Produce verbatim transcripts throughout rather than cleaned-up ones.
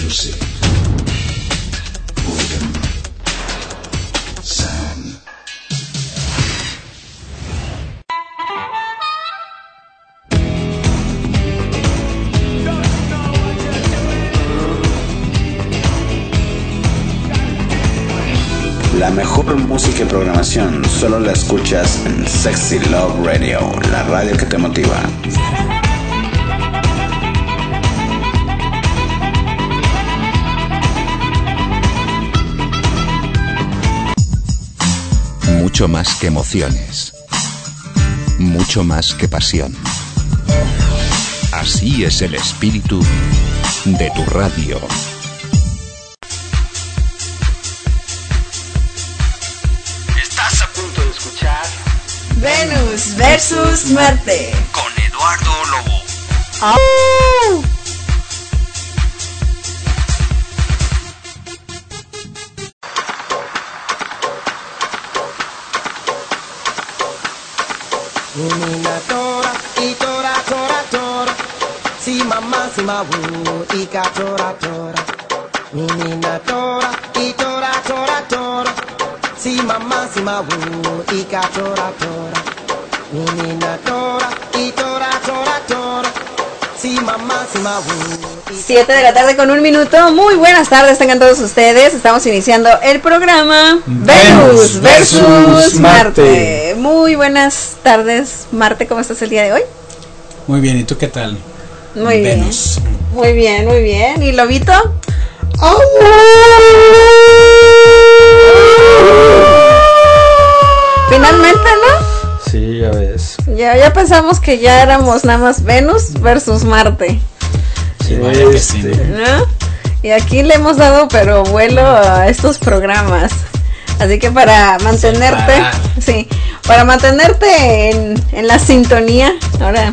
Music. Boredom. Sound. La mejor música y programación solo la escuchas en Sexy Love Radio, la radio que te motiva. Mucho más que emociones, mucho más que pasión. Así es el espíritu de tu radio. Estás a punto de escuchar Venus versus Marte con Eduardo Lobo. ¡Oh! Nina tora, y tora, tora, tora. Si mamá, si mawu, y ka tora, tora. Nina tora, y tora, tora, tora. Si mamá, si mawu, y ka tora, tora. Nina tora, y tora, tora, tora. Si mamá, si mawu. siete de la tarde con un minuto. Muy buenas tardes, tengan todos ustedes. Estamos iniciando el programa Venus versus Marte. Muy buenas tardes, Marte. ¿Cómo estás el día de hoy? Muy bien, ¿y tú qué tal? Muy Venus. bien. Muy bien, muy bien. ¿Y Lobito? ¡Oh! Finalmente, ¿no? Sí, ya ves. Ya, ya pensamos que ya éramos nada más Venus versus Marte, Sí, vaya que sí, ¿no? ¿no? Y aquí le hemos dado pero vuelo a estos programas. Así que para mantenerte, parar. sí, para mantenerte en, en la sintonía, ahora,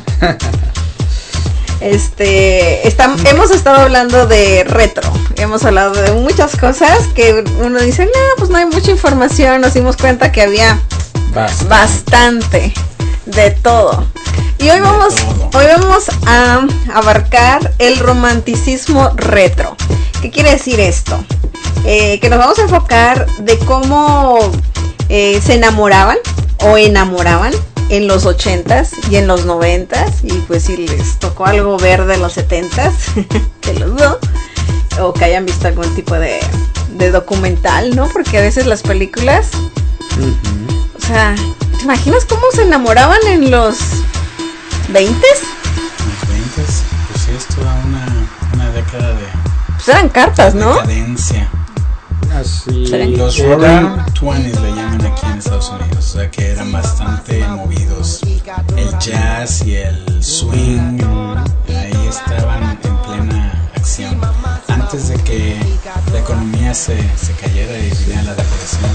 este, está, hemos estado hablando de retro, hemos hablado de muchas cosas que uno dice, no, pues no hay mucha información, nos dimos cuenta que había Basta. bastante de todo. Y hoy vamos, hoy vamos a abarcar el romanticismo retro. ¿Qué quiere decir esto? Eh, que nos vamos a enfocar de cómo eh, se enamoraban o enamoraban en los ochentas y en los noventas, y pues si les tocó algo ver de los setentas, que los dos, o que hayan visto algún tipo de, de documental, ¿no? Porque a veces las películas, Uh-huh. o sea, ¿te imaginas cómo se enamoraban en los veintes? Los veinte, pues sí, es toda una, una década de Pues eran cartas, ¿no? decadencia. Así Sí. Los era. Roaring Twenties le llaman aquí en Estados Unidos, o sea que eran bastante movidos. El jazz y el swing, ahí estaban en plena acción. Antes de que la economía se, se cayera y viniera la depresión.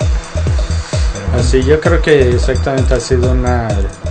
Pero bueno, Así, yo creo que exactamente ha sido una.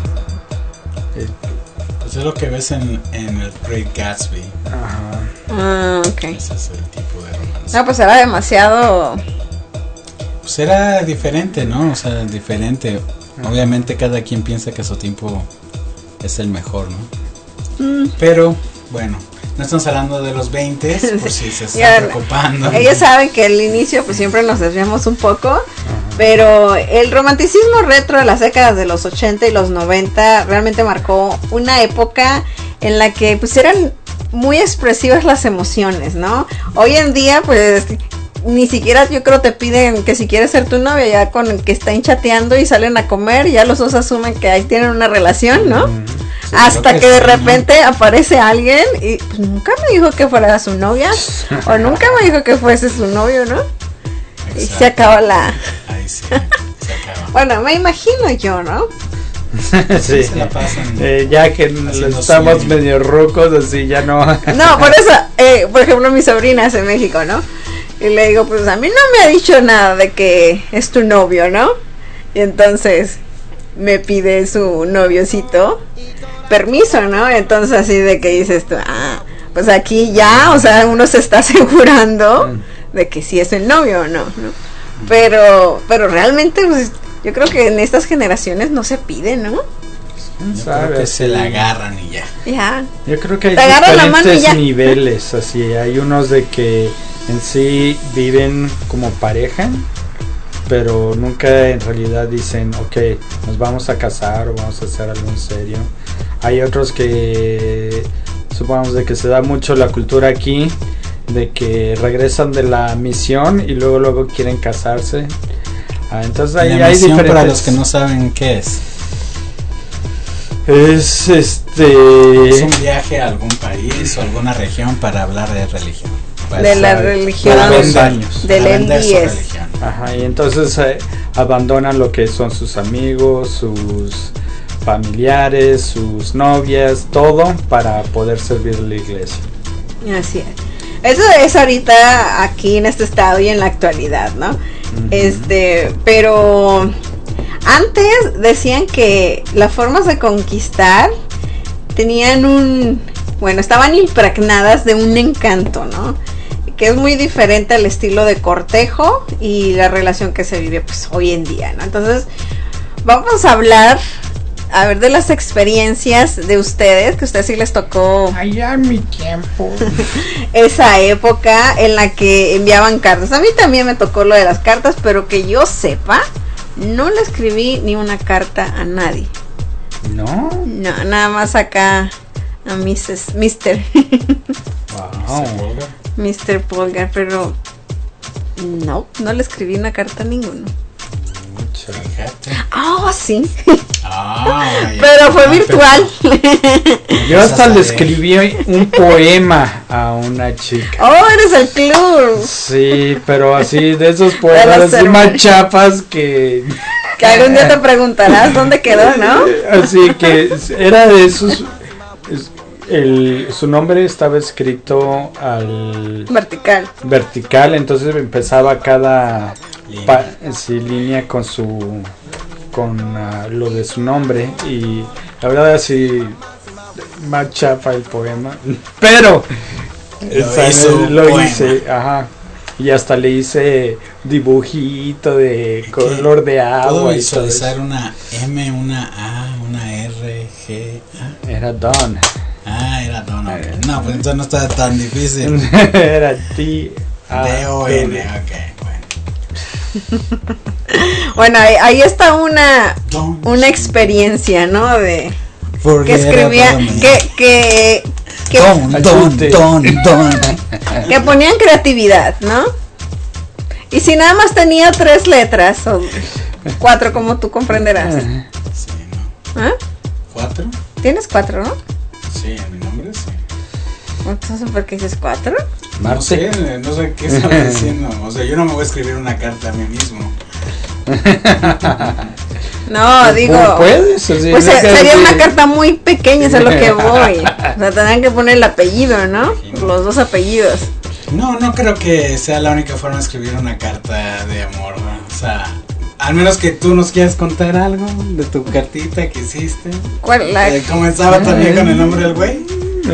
eh, pues es lo que ves en, en el Great Gatsby. ajá. Ah, ok. Ese es el tipo de romance. No, pues era demasiado. Pues era diferente, ¿no? O sea, diferente. Obviamente cada quien piensa que su tiempo es el mejor, ¿no? Mm. Pero, bueno, no estamos hablando de los veinte, por si se están Ya, preocupando. Ellos saben que al inicio pues siempre nos desviamos un poco, pero el romanticismo retro de las décadas de los ochenta y los noventa realmente marcó una época en la que pues eran muy expresivas las emociones, ¿no? Hoy en día pues ni siquiera yo creo te piden que si quieres ser tu novia, ya con el que están chateando y salen a comer, ya los dos asumen que ahí tienen una relación, ¿no? Sí, Hasta creo que de sí, ¿no? repente aparece alguien y pues nunca me dijo que fuera su novia o nunca me dijo que fuese su novio, ¿no? Y Exacto. se acaba la... Ahí sí, se acaba. Bueno, me imagino yo, ¿no? Sí. Se la pasan Eh, ya que haciendo estamos sueño. medio rucos, así ya no. No, por eso, eh, por ejemplo, mi sobrina es en México, ¿no? Y le digo, pues a mí no me ha dicho nada de que es tu novio, ¿no? Y entonces me pide su noviocito permiso, ¿no? Entonces así de que dices tú, ah, pues aquí ya, o sea, uno se está asegurando de que sí es el novio o no, ¿no? Pero, pero realmente, pues, yo creo que en estas generaciones no se pide, ¿no? Yo ¿Sabe? creo que se la agarran y ya. Ya. Yo creo que hay Te agarran la mano y diferentes ya. niveles, así, hay unos de que en sí viven como pareja, pero nunca en realidad dicen, ok, nos vamos a casar o vamos a hacer algo en serio. Hay otros que, supongamos de que se da mucho la cultura aquí, de que regresan de la misión y luego luego quieren casarse. Ah, entonces ahí La hay misión, diferentes. para los que no saben qué es. Es este. Es un viaje a algún país o alguna región para hablar de religión. Para De la saber- religión. para vender, años. Del para vender su Elías. religión. Ajá, y entonces eh, abandonan lo que son sus amigos, sus familiares, sus novias, todo para poder servir a la iglesia. Así es. Eso es ahorita aquí en este estado y en la actualidad, ¿no? Ujú. Este, pero antes decían que las formas de conquistar tenían un, bueno, estaban impregnadas de un encanto, ¿no? Que es muy diferente al estilo de cortejo y la relación que se vive pues hoy en día, ¿no? Entonces, vamos a hablar a ver de las experiencias de ustedes, que a ustedes sí les tocó Allá en mi tiempo. esa época en la que enviaban cartas. A mí también me tocó lo de las cartas, pero que yo sepa, no le escribí ni una carta a nadie. ¿No? No, nada más acá a missus mister Wow. mister Polgar, pero no, no le escribí una carta a ninguno. Fíjate. Ah, sí, Ah, ya. pero fue Ah, virtual. Yo hasta Esa le sabe. escribí un poema a una chica. Oh, eres el club. Sí, pero así de esos poemas los así más hermanos. chapas que Que algún día te preguntarás dónde quedó, ¿no? así que era de esos es- el, su nombre estaba escrito al Vertical. vertical, entonces empezaba cada Línea. pa- sí, línea con su con ah, lo de su nombre, y la verdad así más chafa el poema, pero Lo esa- hizo un lo poema. hice, ajá, y hasta le hice dibujito de color de Puedo agua y todo visualizar eso. una M, una A, una R, G, A. Era Don. Ah, era Donovan. No, pues entonces no está tan difícil. Era T A D O N, ok, bueno. Bueno, ahí, ahí está una Don. una experiencia, ¿no? De Porque que escribía, era Donovan. que que que, Don, don, Achute. don, don. que ponían creatividad, ¿no? Y si nada más tenía tres letras o cuatro, como tú comprenderás, Sí, ¿no? ¿ah? ¿Cuatro? Tienes cuatro, ¿no? Sí, en mi nombre sí. Entonces, ¿por qué dices cuatro? No Marte. sé, no sé qué estás diciendo. O sea, yo no me voy a escribir una carta a mí mismo. No, digo, ¿Puedes? Así, pues no se- que sería así- una carta muy pequeña, eso es a lo que voy. O sea, tendrían que poner el apellido, ¿no? Los dos apellidos. No, no creo que sea la única forma de escribir una carta de amor, ¿no? O sea, al menos que tú nos quieras contar algo de tu cartita que hiciste. ¿Cuál? La, Eh, comenzaba también con el nombre del güey.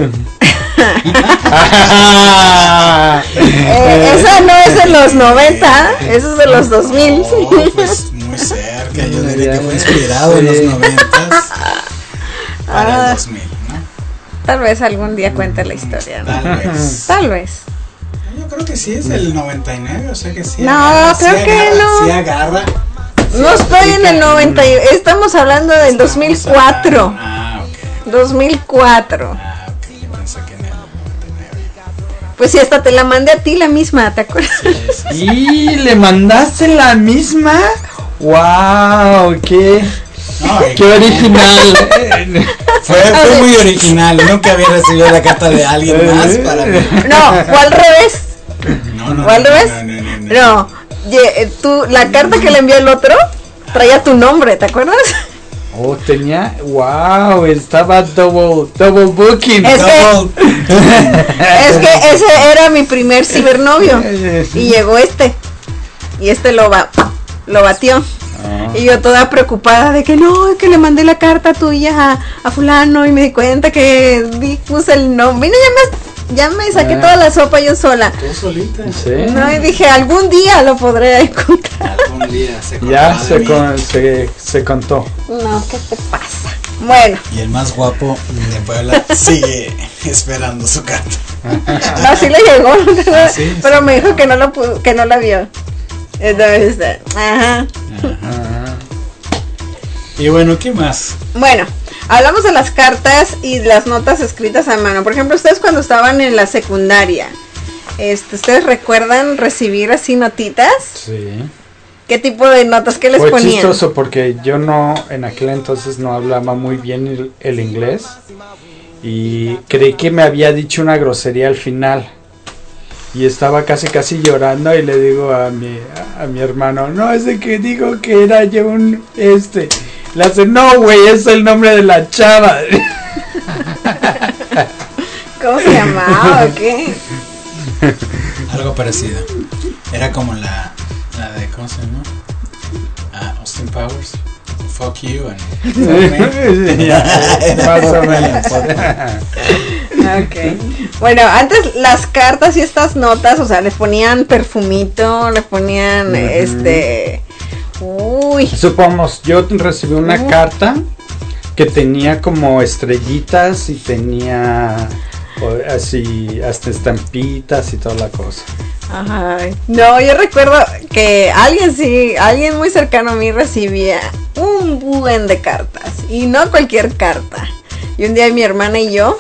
eh, esa no es de los noventa, eso es de los dos mil. Oh, pues muy cerca, yo diría que fue inspirado en los Sí. noventas para Ah. el dos mil, ¿no? Tal vez algún día cuente la historia, ¿no? Tal vez. Tal vez. Yo creo que sí es el noventa y nueve, o sea que sí. No, agarra, creo sí que agarra, no. Sí agarra. No estoy en el noventa, y- estamos hablando del dos mil cuatro. Ah, ok. dos mil cuatro. Ah, ok. Yo pensé que en el noventa y nueve. Pues sí, hasta te la mandé a ti la misma, ¿te acuerdas? ¿Y le mandaste la misma? ¡Wow! ¡Qué, No, y- qué original! Fue, fue muy original. Nunca había recibido la carta de alguien más para mí. No, fue al revés. No, no. ¿Fue al no, revés? No, no, no, no. No, ye- eh, tú, la carta que le envió el otro traía tu nombre, ¿te acuerdas? Oh, tenía. ¡Wow! Estaba double, double booking. Es que, Double. es que ese era mi primer cibernovio. Y llegó este. Y este lo va, lo batió. Ah. Y yo toda preocupada de que no, que le mandé la carta tuya a, a fulano y me di cuenta que di, puse el nombre. Mira, ya me, ya me saqué Ah. toda la sopa yo sola. Tú solita. Sí. No, y dije, algún día lo podré encontrar. Algún día se Ya acordará de se, mí. con- se, se contó. No, ¿qué te pasa? Bueno. Y el más guapo de Puebla sigue esperando su carta. No, sí le llegó, Ah, sí, pero sí. me dijo que no lo pudo, que no la vio. Entonces, ajá. Ajá. Y bueno, ¿qué más? Bueno, hablamos de las cartas y las notas escritas a mano. Por ejemplo, ustedes cuando estaban en la secundaria, este, ¿ustedes recuerdan recibir así notitas? Sí. ¿Qué tipo de notas que les Fue ponían? chistoso porque yo no, en aquel entonces no hablaba muy bien el, el inglés y creí que me había dicho una grosería al final y estaba casi casi llorando y le digo a mi, a mi hermano, no, es de que digo que era yo un, este, le hace, no güey, es el nombre de la chava. ¿Cómo se llamaba o qué? Algo parecido. Era como la, la de, ¿cómo se llama? Ah, Austin Powers. Fuck you and Más o menos. Okay. Bueno, antes las cartas y estas notas, o sea, les ponían perfumito, le ponían Ujú. este, uy, Supongamos, yo recibí una Ujú. carta que tenía como estrellitas y tenía o, así hasta estampitas y toda la cosa. ajá. No, yo recuerdo que alguien sí, alguien muy cercano a mí recibía un buen de cartas y no cualquier carta. Y un día mi hermana y yo,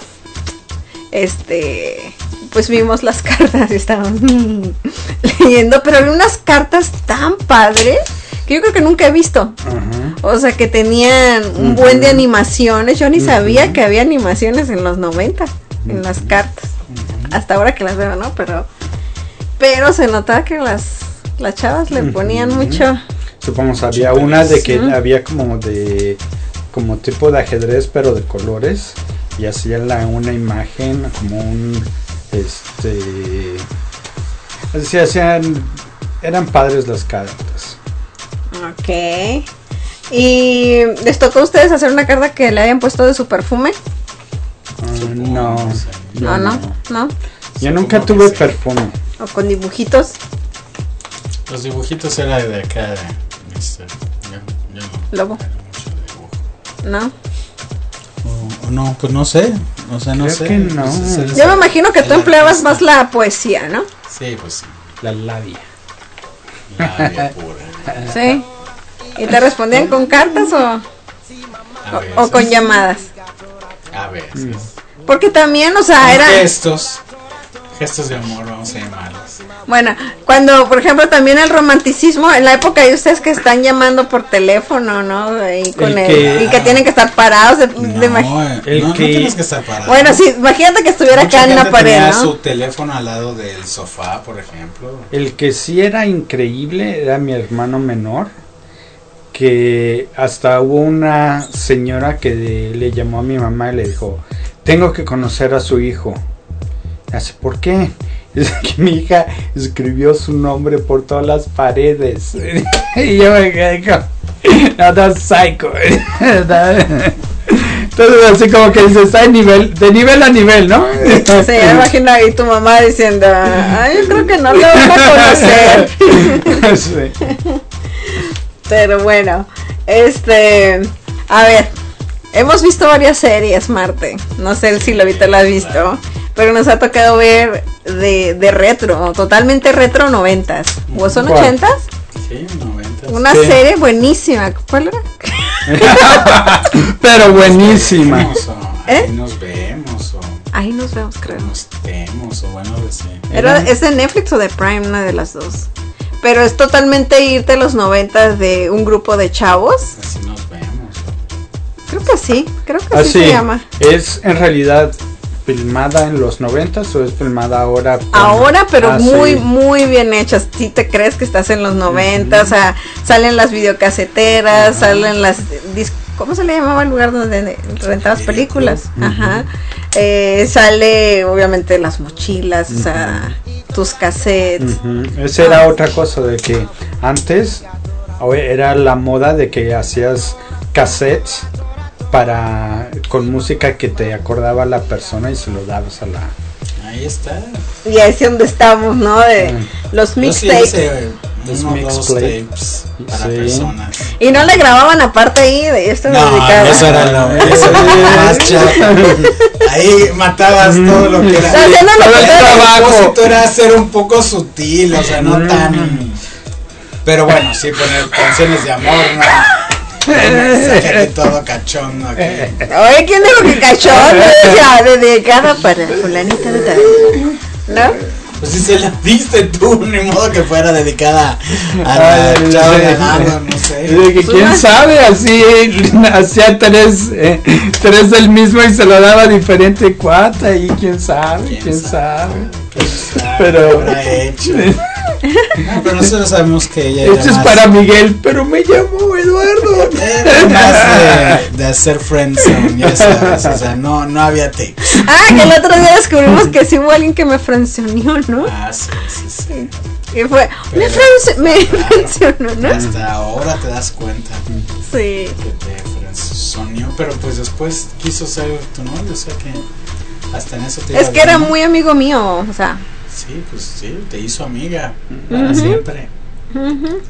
este, pues vimos las cartas y estaban leyendo, pero había unas cartas tan padres que yo creo que nunca he visto. Ajá. O sea, que tenían un Ujú. buen de animaciones. Yo ni Ujú. sabía que había animaciones en los noventa, en las cartas. Hasta ahora que las veo, ¿no? Pero pero se notaba que las las chavas le ponían Ujú. mucho. Supongamos, había Súper una de que Ujú. había como de como tipo de ajedrez pero de colores y hacían la una imagen como un este así hacían, eran padres las cartas. Ok. ¿Y les tocó a ustedes hacer una carta que le hayan puesto de su perfume? Ah, Supongo, no, no sé. yo No, no, no. Yo nunca Supongo tuve que sí. perfume. O con dibujitos. Los dibujitos era de acá de mister Yo, yo no Lobo. era mucho de dibujo. ¿No? O, o no, pues no sé. O sea, no Creo sé. que no. Pues es el- Yo me imagino que el tú empleabas artista. más la poesía, ¿no? Sí, pues sí. La labia. Labia pura. Sí. ¿Y te respondían con cartas o, A o, veces. o con llamadas? A veces. Porque también, o sea, Con era... gestos. Gestos de amor, vamos a llamarlos. Bueno, cuando, por ejemplo, también el romanticismo, en la época de ustedes que están llamando por teléfono, ¿no? Y, con El el- que- y que tienen que estar parados. De, No, de imagi- eh, el no, que- no tienes que estar parado. bueno, sí, imagínate que estuviera Mucha acá en la gente pared, tenía ¿no? su teléfono al lado del sofá, por ejemplo. El que sí era increíble era mi hermano menor, que hasta hubo una señora que de- le llamó a mi mamá y le dijo, tengo que conocer a su hijo. Así, ¿por qué? Es que mi hija escribió su nombre por todas las paredes. Y yo me quedé como, no, that's psycho. Entonces así como que dice, está de nivel, de nivel a nivel, ¿no? Sí, me imagino ahí tu mamá diciendo, ay, yo creo que no lo van a conocer. Sí. Pero bueno, este, a ver, hemos visto varias series, Marte. No sé si lo ahorita la has visto, pero nos ha tocado ver de, de retro, totalmente retro noventas. ¿O son ¿Cuál? ochentas? Sí, noventa. Una Sí. serie buenísima. ¿Cuál era? Pero buenísima. Ahí ¿Eh? nos vemos, o Ahí nos vemos, creo. nos vemos, o bueno, de sí. Era, ¿es de Netflix o de Prime? Una de las dos. Pero es totalmente irte a los noventas de un grupo de chavos. Así nos vemos. Creo que sí, creo que Así, sí se llama. ¿es en realidad filmada en los noventas o es filmada ahora? con- Ahora, pero Ah, muy, sí. muy bien hechas. Si te crees que estás en los noventa, o sea, salen las videocaseteras, salen las dis- ¿cómo se le llamaba el lugar donde rentabas películas? Ajá. Eh, sale obviamente las mochilas, o sea, tus cassettes. Ujú. Esa era otra cosa de que antes o- era la moda de que hacías cassettes para con música que te acordaba la persona y se lo dabas a la Ahí está. Y ahí es donde estamos, ¿no? De Mm. los Yo sí mixtapes. hice los uno mix dos play. tapes para Sí. personas. Y no le grababan aparte ahí de esto No, dedicado. eso era lo eso era lo más chafa. Ahí matabas todo lo que era. Haciendo lo El que era. propósito era ser un poco sutil, o sea, no tan. Pero bueno, sí poner canciones de amor, no. Sacarle todo cachondo aquí. Oye, ¿quién dijo que cachón? Decía, dedicada para fulanita de tal. ¿No? Pues si se la diste tú, ni modo que fuera dedicada a la Ay, chava sí. ganando, no sé. De que quién sabe, así hacía tres, eh, tres del mismo y se lo daba a diferente cuata y quién sabe, quién, ¿Quién sabe. ¿Quién sabe Pero- qué habrá hecho? No, pero nosotros sabemos que ella Esto era es más, para Miguel, pero me llamo Eduardo. era más de, de hacer friendzone, ya sabes, o sea, no, no había tapes. Ah, que el otro día descubrimos que sí hubo alguien que me frencionó, ¿no? Ah, sí, sí, sí. Y fue, me, Pero- frenci- me Claro. frencionó, ¿no? Hasta ahora te das cuenta Sí. que te friendzoneó, pero pues después quiso ser tu novio, o sea que hasta en eso te Es iba que era bien. muy amigo mío, o sea. Sí, pues sí, te hizo amiga para Ujú. siempre. Ujú.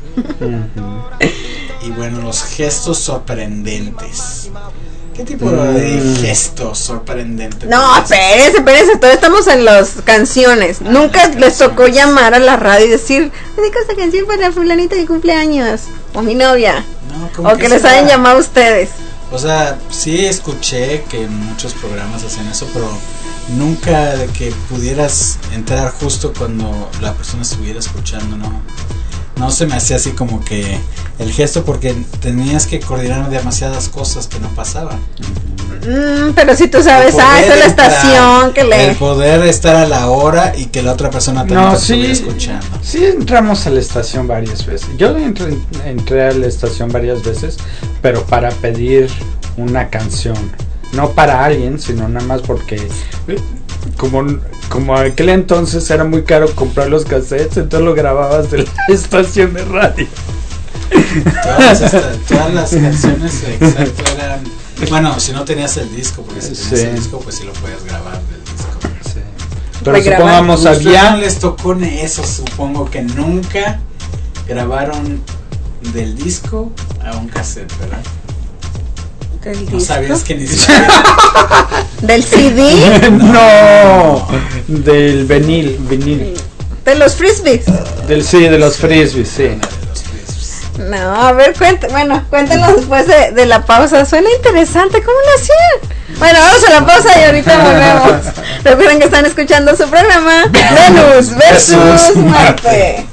Y bueno, los gestos sorprendentes. ¿Qué tipo de gestos sorprendentes? No, espérense, espérense, todavía estamos en las canciones. Ah, Nunca las les tocó canciones. llamar a la radio y decir, dedico esta canción para fulanita de cumpleaños, o mi novia, No, ¿cómo o que les será? hayan llamado a ustedes. O sea, sí escuché que muchos programas hacen eso, pero nunca de que pudieras entrar justo cuando la persona estuviera escuchando, ¿no? No se me hacía así como que el gesto, porque tenías que coordinar demasiadas cosas que no pasaban. Mm, pero si tú sabes, El ah, esa es la poder entrar, estación que le... El poder estar a la hora y que la otra persona también No, te estuviera sí, escuchando. sí entramos a la estación varias veces. Yo entré, entré a la estación varias veces, pero para pedir una canción. No para alguien, sino nada más porque eh, como, como aquel entonces era muy caro comprar los cassettes, entonces lo grababas de la estación de radio. Todas, esta- todas las canciones exacto eran. Bueno, si no tenías el disco, porque si tenías Sí. el disco, pues sí lo puedes grabar del disco. Sí. Pero Regrabar. supongamos A ustedes había no les tocó en eso, supongo que nunca grabaron del disco a un cassette, ¿verdad? ¿Del No disco? sabías que ni siquiera. ¿Del C D? no del vinil, vinil. ¿De los frisbees? Del sí, de los frisbees, sí. No, a ver, cuente, bueno, cuéntenos después de, de la pausa. Suena interesante, ¿cómo lo hacían? Bueno, vamos a la pausa y ahorita volvemos. Recuerden que están escuchando su programa Venus versus Marte.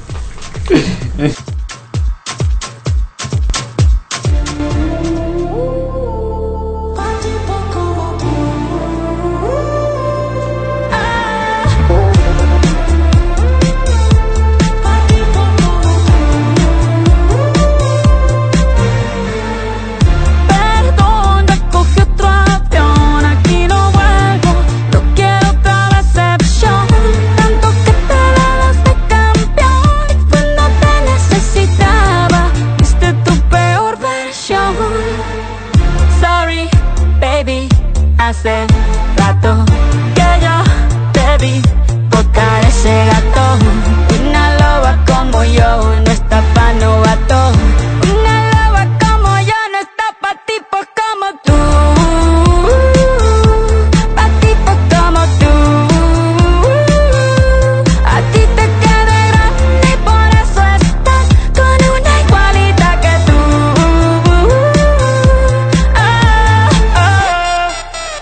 Perdón, recogí otro avión, aquí no vuelvo, no quiero otra decepción. Tanto que te dabas de campeón y cuando te necesitaba, viste tu peor versión. Sorry, baby, hace rato que yo te vi tocar ese gato. Una loba como yo no está pa' novato. Una loba como yo no está pa' tipos como tú. Pa' tipos como tú. A ti te queda grande y por eso estás con una igualita que tú. Ah, ah.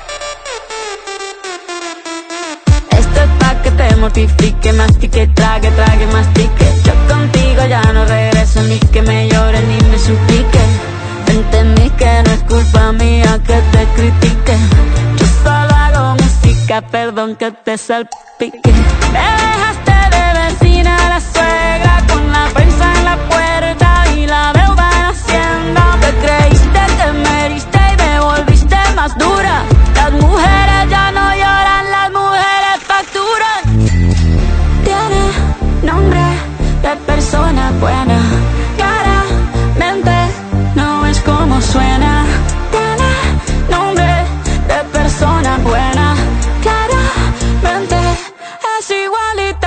Esto es pa' que te mortifique, mastique, trague, trague, mastique. Yo contigo ya no regreso, ni que me llore ni me suplique. Entendí que no es culpa mía que te critique. Yo solo hago música, perdón que te salpique. Me dejaste de vecina la suegra con la prensa en la puerta y la deuda en Hacienda. Te creíste que me heriste y me volviste más dura. Las mujeres ya no lloran, las mujeres facturan. Tiene nombre de persona buena, claramente no es como suena. Tiene nombre de persona buena, claramente es igualita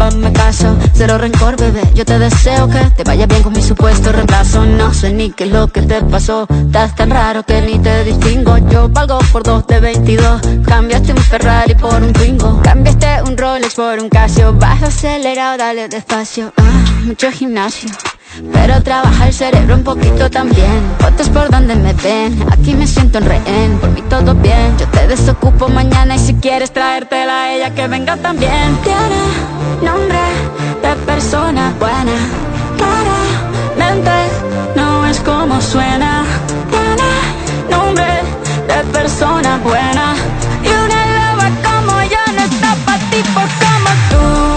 hazme caso. Cero rencor, bebé, yo te deseo que te vaya bien con mi supuesto reemplazo. No sé ni qué es lo que te pasó, estás tan raro que ni te distingo. Yo valgo por dos de veintidós, cambiaste un Ferrari por un Twingo, cambiaste un Rolex por un Casio. Baja acelerado, dale despacio. Ah, mucho gimnasio, pero trabaja el cerebro un poquito también. Fotos por donde me ven, aquí me siento en rehén. Por mí todo bien, yo te desocupo mañana. Y si quieres traértela a ella, que venga también. Tiene nombre de persona buena, claramente no es como suena. Tiene nombre de persona buena, y una loba como yo no está pa' tipos como tú.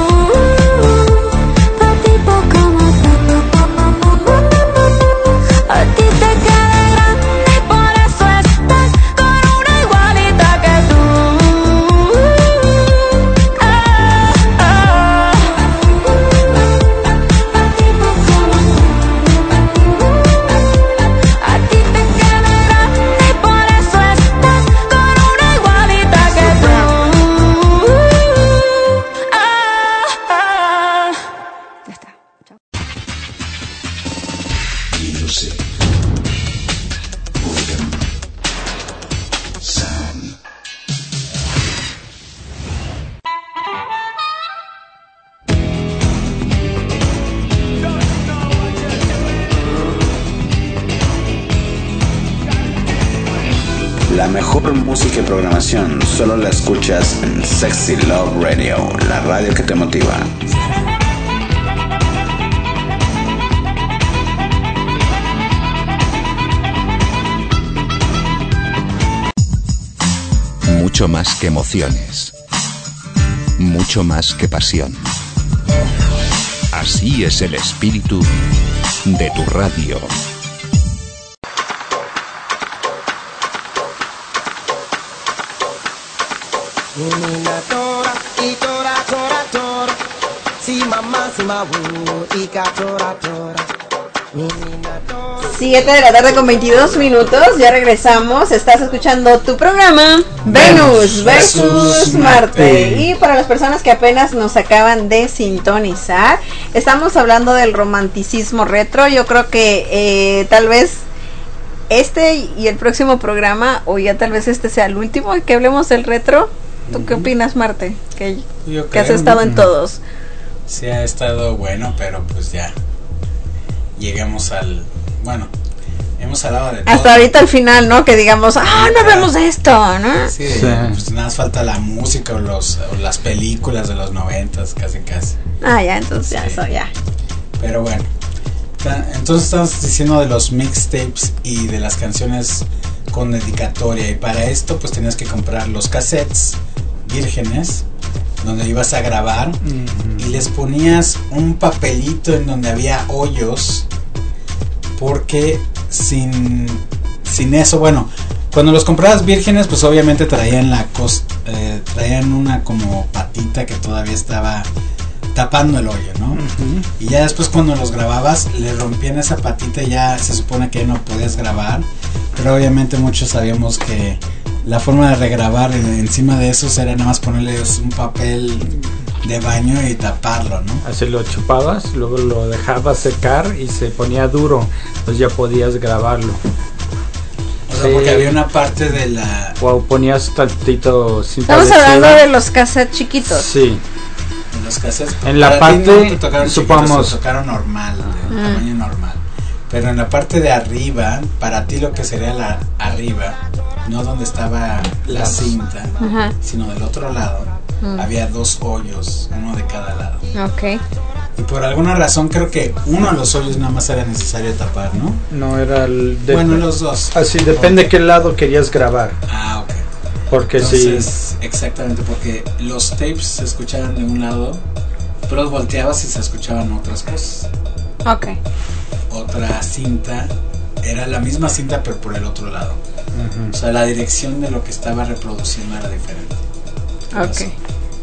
La mejor música y programación solo la escuchas en Sexy Love Radio, la radio que te motiva. Mucho más que emociones, mucho más que pasión. Así es el espíritu de tu radio. Menina tora, y tora, tora, tora. Si mamá, si mabu, y ca tora, tora. Menina tora. siete de la tarde con veintidós minutos, ya regresamos. Estás escuchando tu programa Venus versus Marte. Y para las personas que apenas nos acaban de sintonizar, estamos hablando del romanticismo retro. Yo creo que eh, tal vez este y el próximo programa, o ya tal vez este sea el último, que hablemos del retro. ¿Tú qué opinas, Marte? Que, que has estado en todos. Sí, ha estado bueno, pero pues ya llegamos al... Bueno, hemos hablado de todo. Hasta ahorita al final, ¿no? Que digamos, ah, no hablamos de esto, ¿no? Sí, sí. Pues nada más falta la música o, los, o las películas de los noventas, casi casi. Ah, ya, entonces sí. Ya, eso ya. Pero bueno, entonces estamos diciendo de los mixtapes y de las canciones con dedicatoria, y para esto pues tenías que comprar los cassettes vírgenes donde ibas a grabar, mm-hmm. y les ponías un papelito en donde había hoyos, porque sin sin eso, bueno, cuando los comprabas vírgenes pues obviamente traían la cos, eh, traían una como patita que todavía estaba tapando el hoyo, ¿no? Uh-huh. Y ya después cuando los grababas le rompían esa patita y ya se supone que no podías grabar, pero obviamente muchos sabíamos que la forma de regrabar encima de esos era nada más ponerles un papel de baño y taparlo, ¿no? Así lo chupabas, luego lo dejabas secar y se ponía duro, entonces ya podías grabarlo. O sea, sí, porque había una parte de la... O ponías tantito cinta. Estamos de hablando seda. De los cassettes chiquitos. Sí. En los cassettes. En la parte, no tocaron supongamos, te tocaron normal, de mm. tamaño normal. Pero en la parte de arriba, para ti lo que sería la arriba, no donde estaba la cinta, Ajá. sino del otro lado, mm. había dos hoyos, uno de cada lado. Ok. Y por alguna razón creo que uno de los hoyos nada más era necesario tapar, ¿no? No era el... De, bueno, los dos. Así, depende de okay. qué lado querías grabar. Ah, ok. Porque Entonces, sí. Exactamente, porque los tapes se escuchaban de un lado, pero los volteabas y se escuchaban otras cosas. Ok. Otra cinta, era la misma cinta pero por el otro lado. Uh-huh. O sea, la dirección de lo que estaba reproduciendo era diferente. Ok. Eso.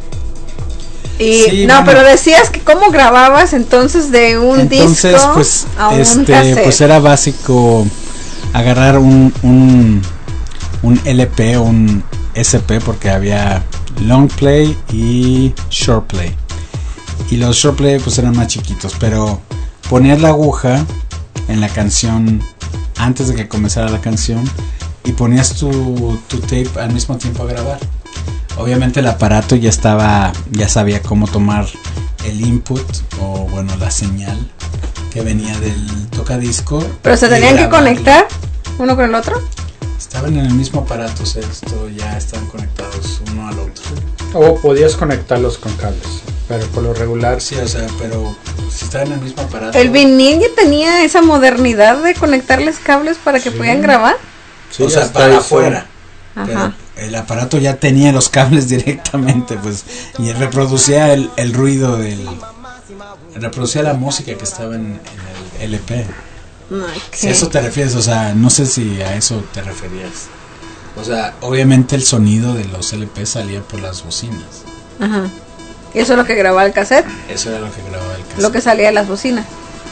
Y sí, no, bueno. pero decías que cómo grababas entonces de un entonces, disco pues, a un este, cassette. pues era básico agarrar un, un un L P o un S P, porque había long play y short play. y los short play pues eran más chiquitos, pero ponías la aguja en la canción antes de que comenzara la canción y ponías tu, tu tape al mismo tiempo a grabar. Obviamente el aparato ya estaba, ya sabía cómo tomar el input o bueno la señal que venía del tocadisco. Pero se tenían que conectar uno con el otro. Estaban en el mismo aparato, o sea, esto ya están conectados uno al otro. O podías conectarlos con cables, pero por lo regular sí, o sea, pero si estaban en el mismo aparato. El vinil ya tenía esa modernidad de conectarles cables para que sí. pudieran grabar. Sí, o sea, para afuera. Pero el aparato ya tenía los cables directamente, pues, y reproducía el, el ruido del, reproducía la música que estaba en, en el L P. Okay. Si a eso te refieres, o sea, no sé si a eso te referías. O sea, obviamente el sonido de los L P salía por las bocinas. Ajá. ¿Y eso es lo que grababa el cassette? Eso era lo que grababa el cassette. Lo que salía de las bocinas.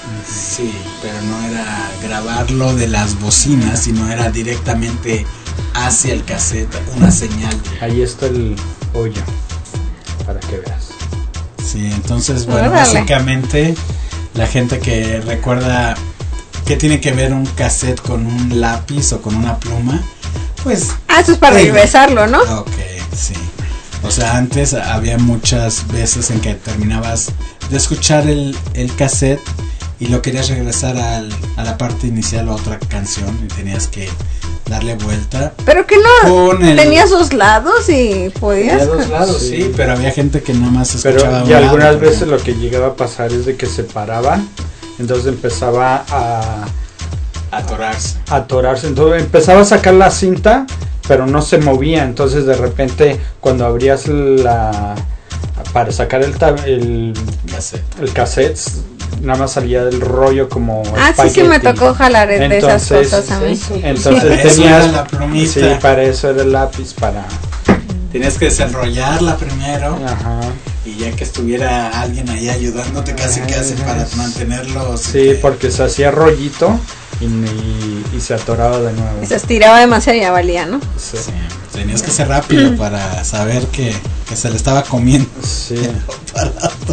Sí, pero no era grabarlo de las bocinas, sino era directamente hacia el cassette, una señal. Ahí está el hoyo, para que veas. Sí, entonces, bueno, Órale. básicamente la gente que recuerda qué tiene que ver un cassette con un lápiz o con una pluma, pues... Ah, eso es para regresarlo, ¿no? Ok, sí. O sea, antes había muchas veces en que terminabas de escuchar el, el cassette y lo querías regresar al, a la parte inicial o a otra canción y tenías que darle vuelta. Pero que no, el... tenías dos lados y podías... Tenía dos lados, sí. sí, pero había gente que nada más escuchaba. Pero y algunas lado, veces ¿no? Lo que llegaba a pasar es de que se paraban, entonces empezaba a... atorarse. A atorarse, entonces empezaba a sacar la cinta, pero no se movía, entonces de repente cuando abrías la... para sacar el, el, cassette. el cassette, nada más salía del rollo como ah sí sí me tocó jalar de entonces, esas cosas a mí entonces sí, tenías la plumita. Sí, para eso era el lápiz, para tenías que desenrollarla primero. Ajá. Y ya que estuviera alguien ahí ayudándote casi casi para mantenerlo sí que... porque se hacía rollito y, y, y se atoraba de nuevo y se estiraba demasiado y ya valía, ¿no? Sí, sí. Tenías que ser rápido para saber que, que se le estaba comiendo sí. el aparato.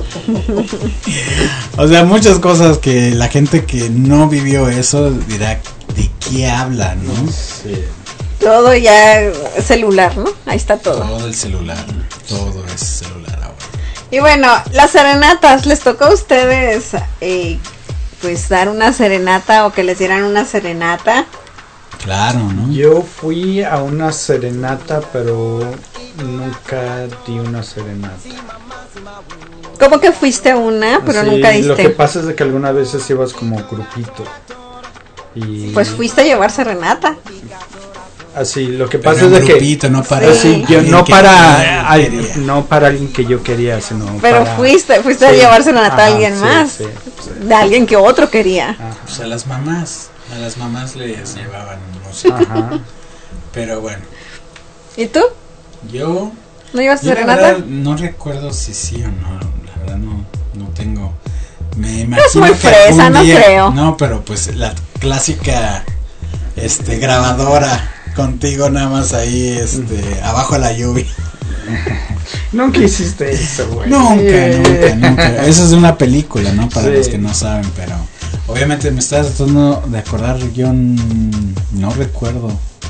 O sea, muchas cosas que la gente que no vivió eso dirá, ¿de qué habla, no? Sí. Todo ya celular, ¿no? Ahí está todo. Todo el celular, todo es celular ahora. Y bueno, las serenatas, ¿les tocó a ustedes eh, pues dar una serenata o que les dieran una serenata? Claro, ¿no? Yo fui a una serenata, pero nunca di una serenata. ¿Cómo que fuiste a una, pero sí, nunca diste? Lo que pasa es de que algunas veces ibas como grupito. Y pues fuiste a llevar serenata. Así, lo que pero pasa es de grupito, que no para sí, yo no para al, no para alguien que yo quería, sino pero para, fuiste, fuiste sí, a llevar serenata ajá, a alguien sí, más, sí, sí. De alguien que otro quería. Ajá. Pues a las mamás, a las mamás les llevaban música. Ajá. Pero bueno. ¿Y tú? Yo ¿No ibas a yo serenata? La verdad, no recuerdo si sí o no, la verdad no, no tengo. Me imagino es muy que fresa, no día, creo. No, pero pues la clásica este grabadora contigo nada más ahí este abajo de la lluvia. Nunca hiciste eso, güey. Nunca, nunca, nunca. Eso es de una película, ¿no? Para sí. los que no saben, pero obviamente me estás tratando de acordar, yo no recuerdo.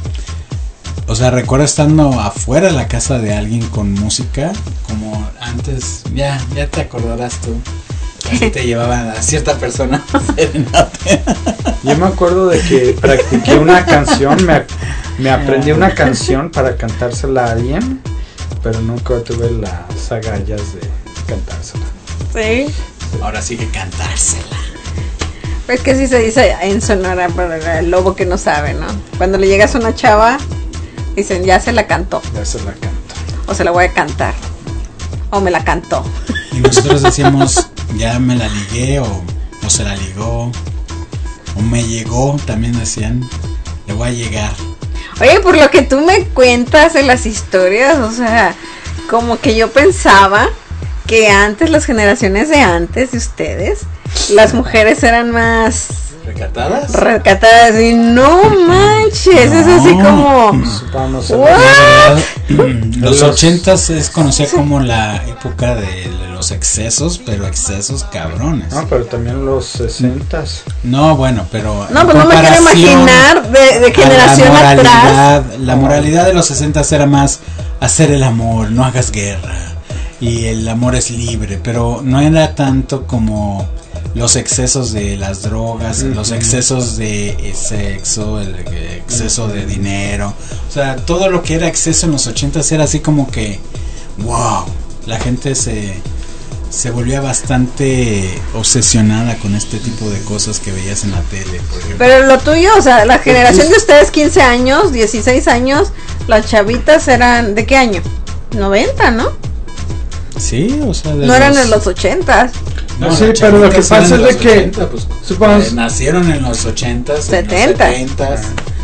O sea, recuerdo estando afuera de la casa de alguien con música, como antes, ya, ya te acordarás tú. Así te llevaban a cierta persona a serenata. Yo me acuerdo de que practiqué una canción, me, me aprendí una canción para cantársela a alguien, pero nunca tuve las agallas de cantársela. Sí. Ahora sí que cantársela. Pues que sí se dice en Sonora para el lobo que no sabe, ¿no? Cuando le llegas a una chava, dicen, ya se la cantó. Ya se la cantó. O se la voy a cantar. O me la cantó. Y nosotros decíamos, ya me la ligué, o, o se la ligó, o me llegó, también decían, le voy a llegar. Oye, por lo que tú me cuentas en las historias, o sea, como que yo pensaba que antes, las generaciones de antes de ustedes, las mujeres eran más ¿Recatadas? Recatadas y no manches, no. Es así como Vamos ¿what? A ver, los ochentas es conocida como la época de los excesos, pero excesos cabrones. No, pero también los sesentas. No, bueno, pero no, pues no me quiero imaginar de, de generación la moralidad, atrás. La moralidad de los sesentas era más hacer el amor, no hagas guerra. Y el amor es libre, pero no era tanto como los excesos de las drogas, uh-huh. los excesos de sexo, el exceso de dinero, o sea, todo lo que era exceso en los ochentas era así como que, wow, la gente se, se volvía bastante obsesionada con este tipo de cosas que veías en la tele, por ejemplo. Pero lo tuyo, o sea, la generación de ustedes, quince años, dieciséis años, las chavitas eran, ¿de qué año? noventa, ¿no? Sí, o sea, no eran en los ochentas. No, sí, pero lo que pasa es de que ochenta, pues, supongamos, eh, nacieron en los ochentas, setenta. setentas.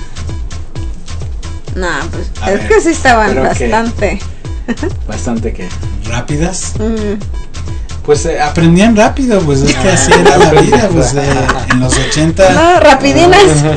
No, pues A es ver, que sí estaban pero bastante. Bastante que rápidas. Mm. Pues eh, aprendían rápido, pues es que así era la vida, pues eh, en los ochenta. No, rapidinas.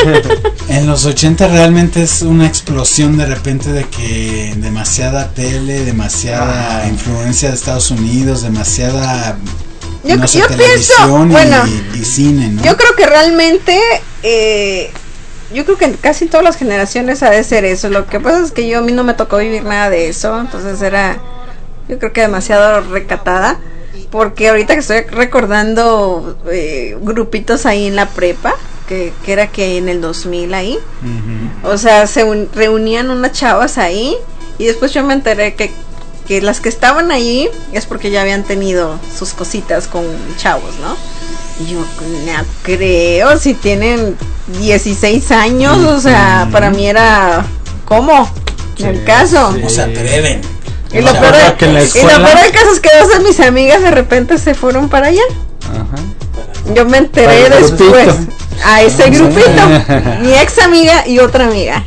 En los ochenta realmente es una explosión de repente de que demasiada tele, demasiada ah. influencia de Estados Unidos, demasiada yo, no sé, yo televisión pienso, y, bueno, y cine, ¿no? Yo creo que realmente eh, yo creo que en casi todas las generaciones ha de ser eso. Lo que pasa es que yo a mí no me tocó vivir nada de eso, entonces era yo creo que demasiado recatada. Porque ahorita que estoy recordando eh, grupitos ahí en la prepa, que, que era que en el dos mil ahí, uh-huh. o sea, se un, reunían unas chavas ahí y después yo me enteré que, que las que estaban ahí es porque ya habían tenido sus cositas con chavos, ¿no? Y yo no creo, si tienen dieciséis años, uh-huh. o sea, para mí era, ¿cómo? Sí, en el caso. ¿Cómo se atreven? Y lo, peor de, que y lo peor del caso es que dos de mis amigas de repente se fueron para allá. Ajá. Yo me enteré para después a ese grupito. Mi ex amiga y otra amiga.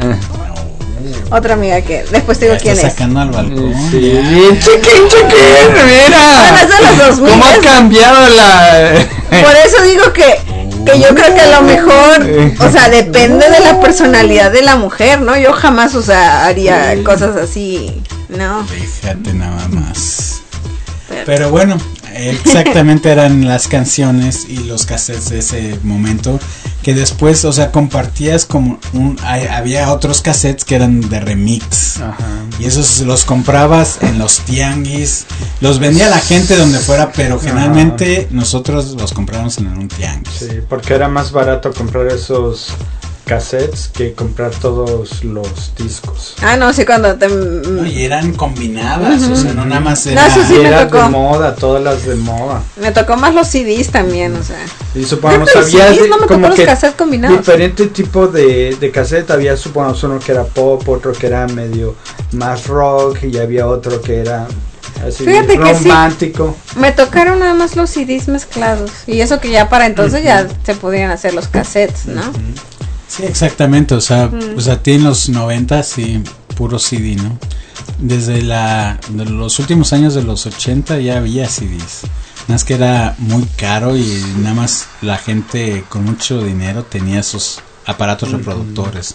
Otra amiga que después te digo quién es. Sacando al balcón. Sí, bien chiquín, chiquín, mira. Bueno, es de los dos mil. ¿Cómo ha cambiado la...? Por eso digo que que yo creo que a lo mejor, o sea, depende de la personalidad de la mujer, ¿no? Yo jamás, o sea, haría sí. cosas así, ¿no? Fíjate nada más. Pero, Pero bueno, exactamente eran las canciones y los cassettes de ese momento que después, o sea, compartías como un, hay, había otros cassettes que eran de remix. Ajá. Y esos los comprabas en los tianguis, los vendía la gente donde fuera, pero generalmente Ajá. nosotros los comprábamos en un tianguis. Sí, porque era más barato comprar esos cassettes que comprar todos los discos. Ah, no, sí, cuando te... No, y eran combinadas, uh-huh. o sea, no nada más era... No, eso sí me era tocó. de moda, todas las de moda. Me tocó más los C Ds también, o sea... Y supongamos, había de, no como que diferente tipo de, de cassette, había supongamos uno que era pop, otro que era medio más rock, y había otro que era... así Fíjate romántico. Que sí, me tocaron nada más los C Ds mezclados, y eso que ya para entonces uh-huh. ya se podían hacer los cassettes, ¿no? Uh-huh. Sí, exactamente, o sea, mm. o sea, a ti en los noventa sí, puro C D, ¿no? Desde la, de los últimos años de los ochenta ya había C Ds, nada más que era muy caro y nada más la gente con mucho dinero tenía esos aparatos mm. reproductores.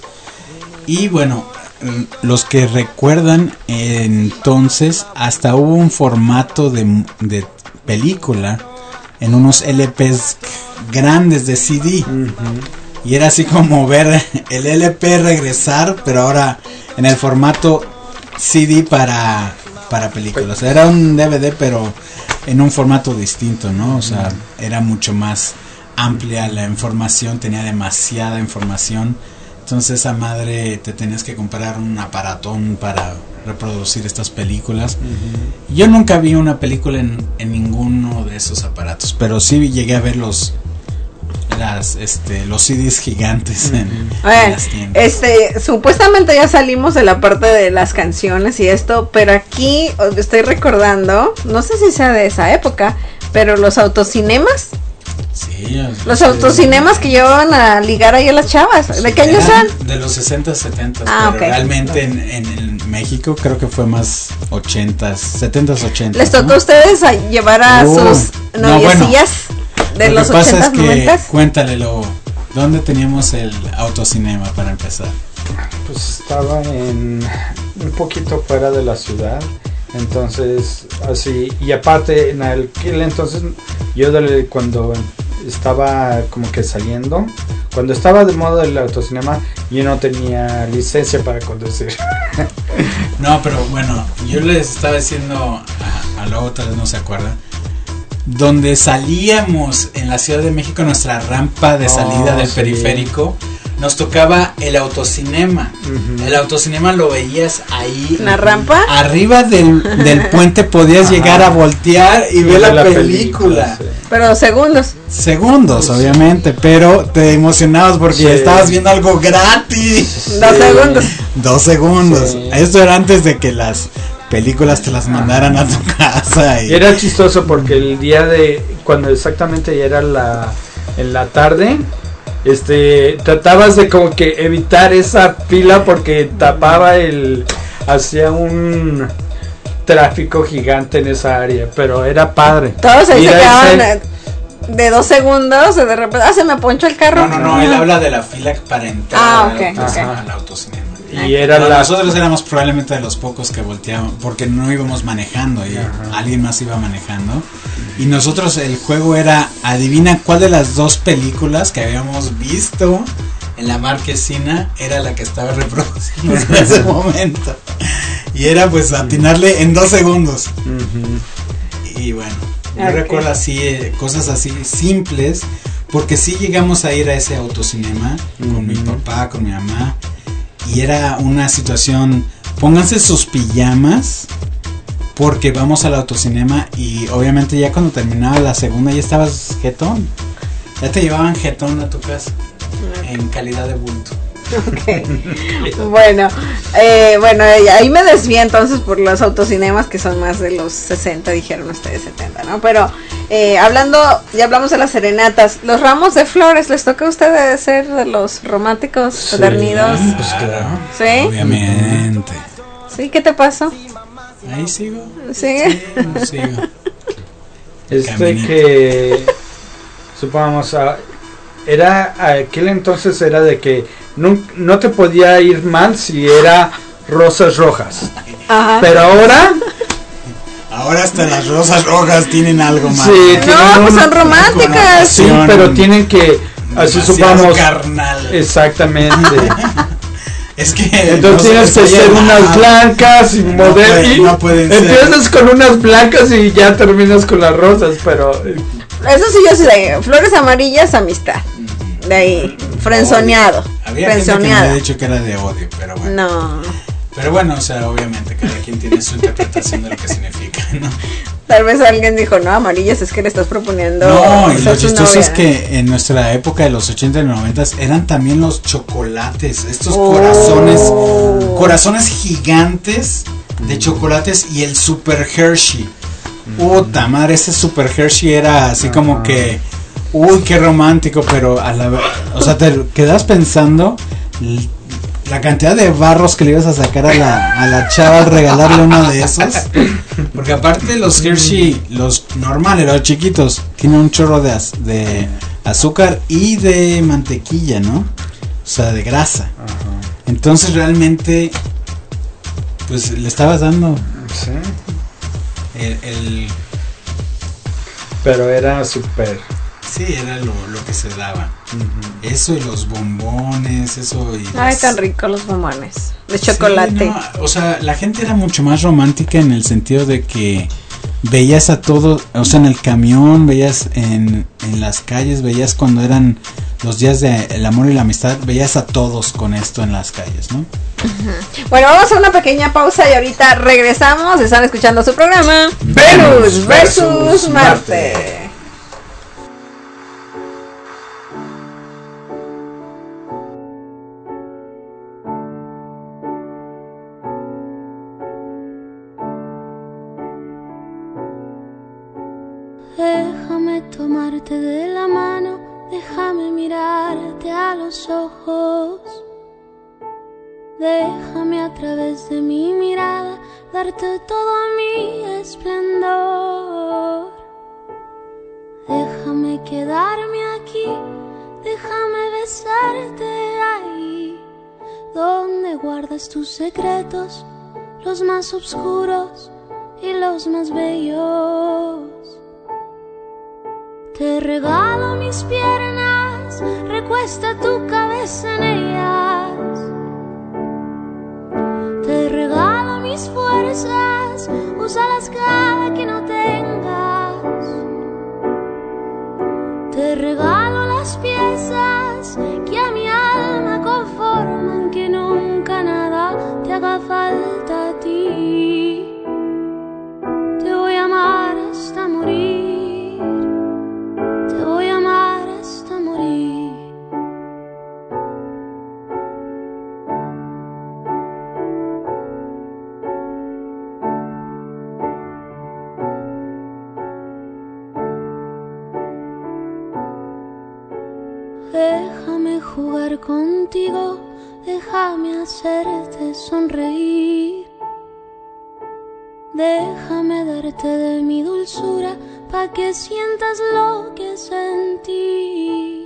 Y bueno, los que recuerdan entonces, hasta hubo un formato de, de película en unos L Pes grandes de C D. Uh-huh. Y era así como ver el L P regresar, pero ahora en el formato C D para, para películas. O sea, era un D V D, pero en un formato distinto, ¿no? O sea, era mucho más amplia la información, tenía demasiada información. Entonces esa madre te tenías que comprar un aparatón para reproducir estas películas. Uh-huh. Yo nunca vi una película en, en ninguno de esos aparatos, pero sí llegué a ver los... las este los C Ds gigantes en, bueno, en las tiendas. Este, supuestamente ya salimos de la parte de las canciones y esto, pero aquí estoy recordando, no sé si sea de esa época, pero los autocinemas. Sí, los sí. autocinemas que llevaban a ligar ahí a las chavas. ¿De qué años son? De los sesenta, setenta, ah, pero okay. realmente en, en, en México creo que fue más ochenta, setenta, ochenta. ¿Les tocó ¿no? a ustedes a llevar a uh, sus noviecillas no, bueno, de los ochenta, noventa? Cuéntale lo ¿Dónde teníamos el autocinema para empezar? Pues estaba en un poquito fuera de la ciudad, entonces así, y aparte en aquel entonces yo de, cuando estaba como que saliendo, cuando estaba de moda el autocinema, yo no tenía licencia para conducir. No, pero bueno, yo les estaba diciendo a, a luego tal vez no se acuerdan, donde salíamos en la Ciudad de México, nuestra rampa de salida oh, del sí. periférico, nos tocaba el autocinema. Uh-huh. El autocinema lo veías ahí. ¿La rampa? Arriba del, del puente podías Ajá. llegar a voltear y, y ver la, la película. película sí. Pero segundos. Segundos, obviamente, pero te emocionabas porque sí. estabas viendo algo gratis. Dos segundos. Dos segundos. Sí. Esto era antes de que las películas te las mandaran a tu casa. Y... Era chistoso porque el día de, cuando exactamente ya era la, en la tarde, este, tratabas de como que evitar esa fila porque tapaba el, hacía un tráfico gigante en esa área, pero era padre. Todos ahí se quedaban ese... de dos segundos, de repente, ah, se me ponchó el carro. No, no, no, él habla de la fila para entrar ah, okay, al, okay. al autocinema. Y era no, la... Nosotros éramos probablemente de los pocos que volteaban porque no íbamos manejando y Ajá. alguien más iba manejando. Y nosotros el juego era adivina cuál de las dos películas que habíamos visto en la marquesina era la que estaba reproduciendo en ese momento. Y era pues atinarle en dos segundos. Uh-huh. Y bueno, yo okay. recuerdo así eh, cosas así simples porque sí llegamos a ir a ese autocinema uh-huh. con mi papá, con mi mamá. Y era una situación, pónganse sus pijamas porque vamos al autocinema y obviamente ya cuando terminaba la segunda ya estabas jetón. Ya te llevaban jetón a tu casa okay. en calidad de bulto. Okay. Bueno, eh, bueno, ahí me desvié entonces por los autocinemas que son más de los sesenta, dijeron ustedes setenta, ¿no? Pero eh, hablando, ya hablamos de las serenatas, los ramos de flores, ¿les toca a ustedes ser de los románticos sí, edernidos? Pues claro. ¿Sí? Obviamente. ¿Sí? ¿Qué te pasó? Ahí sigo. ¿Sigue? Sí, sigo. Este Caminito. Que supongamos a, era aquel entonces era de que no, no te podía ir mal si era rosas rojas. Ajá. Pero ahora ahora hasta las rosas rojas tienen algo más. Sí, no, pues son románticas. Sí, pero tienen que así supongamos carnal. Exactamente. Es que entonces tienes que ser unas blancas y no moder puede, y no pueden empiezas ser. con unas blancas y ya terminas con las rosas, pero eso sí yo sí de flores amarillas, amistad. De ahí, frenzoneado. Había gente que me había dicho que era de odio, pero bueno. No. Pero bueno, o sea, obviamente cada quien tiene su interpretación de lo que significa, ¿no? Tal vez alguien dijo, no, amarillas es que le estás proponiendo. No, y lo chistoso es que en nuestra época de los ochenta y noventa eran también los chocolates, estos oh. corazones, corazones gigantes de chocolates y el Super Hershey. Puta madre, ese Super Hershey era así como que, uy, qué romántico, pero a la, o sea, te quedas pensando la cantidad de barros que le ibas a sacar a la, a la chava al regalarle uno de esos. Porque aparte los Hershey, los normales, los chiquitos, tienen un chorro de, az- de azúcar y de mantequilla, ¿no? O sea, de grasa. Ajá. Entonces realmente, pues le estabas dando. Sí. El, el... Pero era súper. Sí, era lo, lo que se daba. Uh-huh. Eso y los bombones, eso y... Ay, las... tan rico los bombones de chocolate. Sí, no, o sea, la gente era mucho más romántica en el sentido de que veías a todos, o sea, en el camión, veías en, en las calles, veías cuando eran los días del amor y la amistad, veías a todos con esto en las calles, ¿no? Uh-huh. Bueno, vamos a una pequeña pausa y ahorita regresamos. Están escuchando su programa Venus versus Marte. Déjame tomarte de la mano, déjame mirarte a los ojos. Déjame a través de mi mirada darte todo mi esplendor. Déjame quedarme aquí, déjame besarte ahí, donde guardas tus secretos, los más oscuros y los más bellos. Te regalo mis piernas, recuesta tu cabeza en ellas. Te regalo mis fuerzas, úsalas cada que no tengas. Te regalo las piezas que a mi alma conforman, que nunca nada te haga falta a ti. Te voy a amar hasta morir, te voy a amar hasta morir. Déjame jugar contigo, déjame hacerte sonreír. Déjame darte de mi dulzura, pa' que sientas lo que sentí.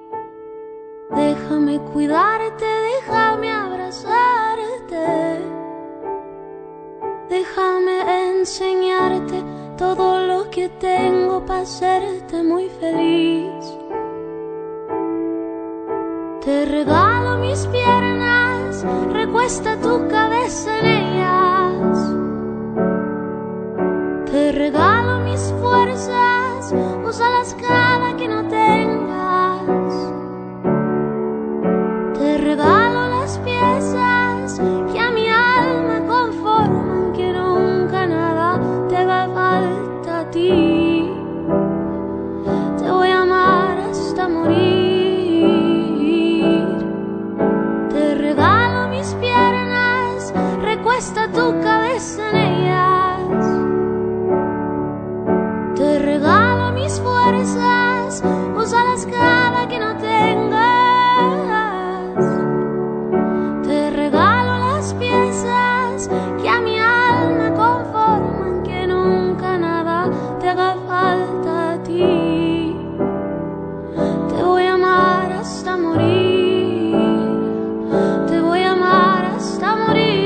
Déjame cuidarte, déjame abrazarte. Déjame enseñarte todo lo que tengo pa' hacerte muy feliz. Te regalo mis piernas, recuesta tu cabeza en ellas. Te regalo mis fuerzas, úsalas cada que no tengas. Te regalo las piezas que a mi alma conforman, que nunca nada te haga falta a ti. Te voy a amar hasta morir. Recuesta tu cabeza en ellas. Te regalo mis fuerzas, úsalas cada que no tengas. Te regalo las piezas que a mi alma conforman, que nunca nada te haga falta a ti. Te voy a amar hasta morir, te voy a amar hasta morir.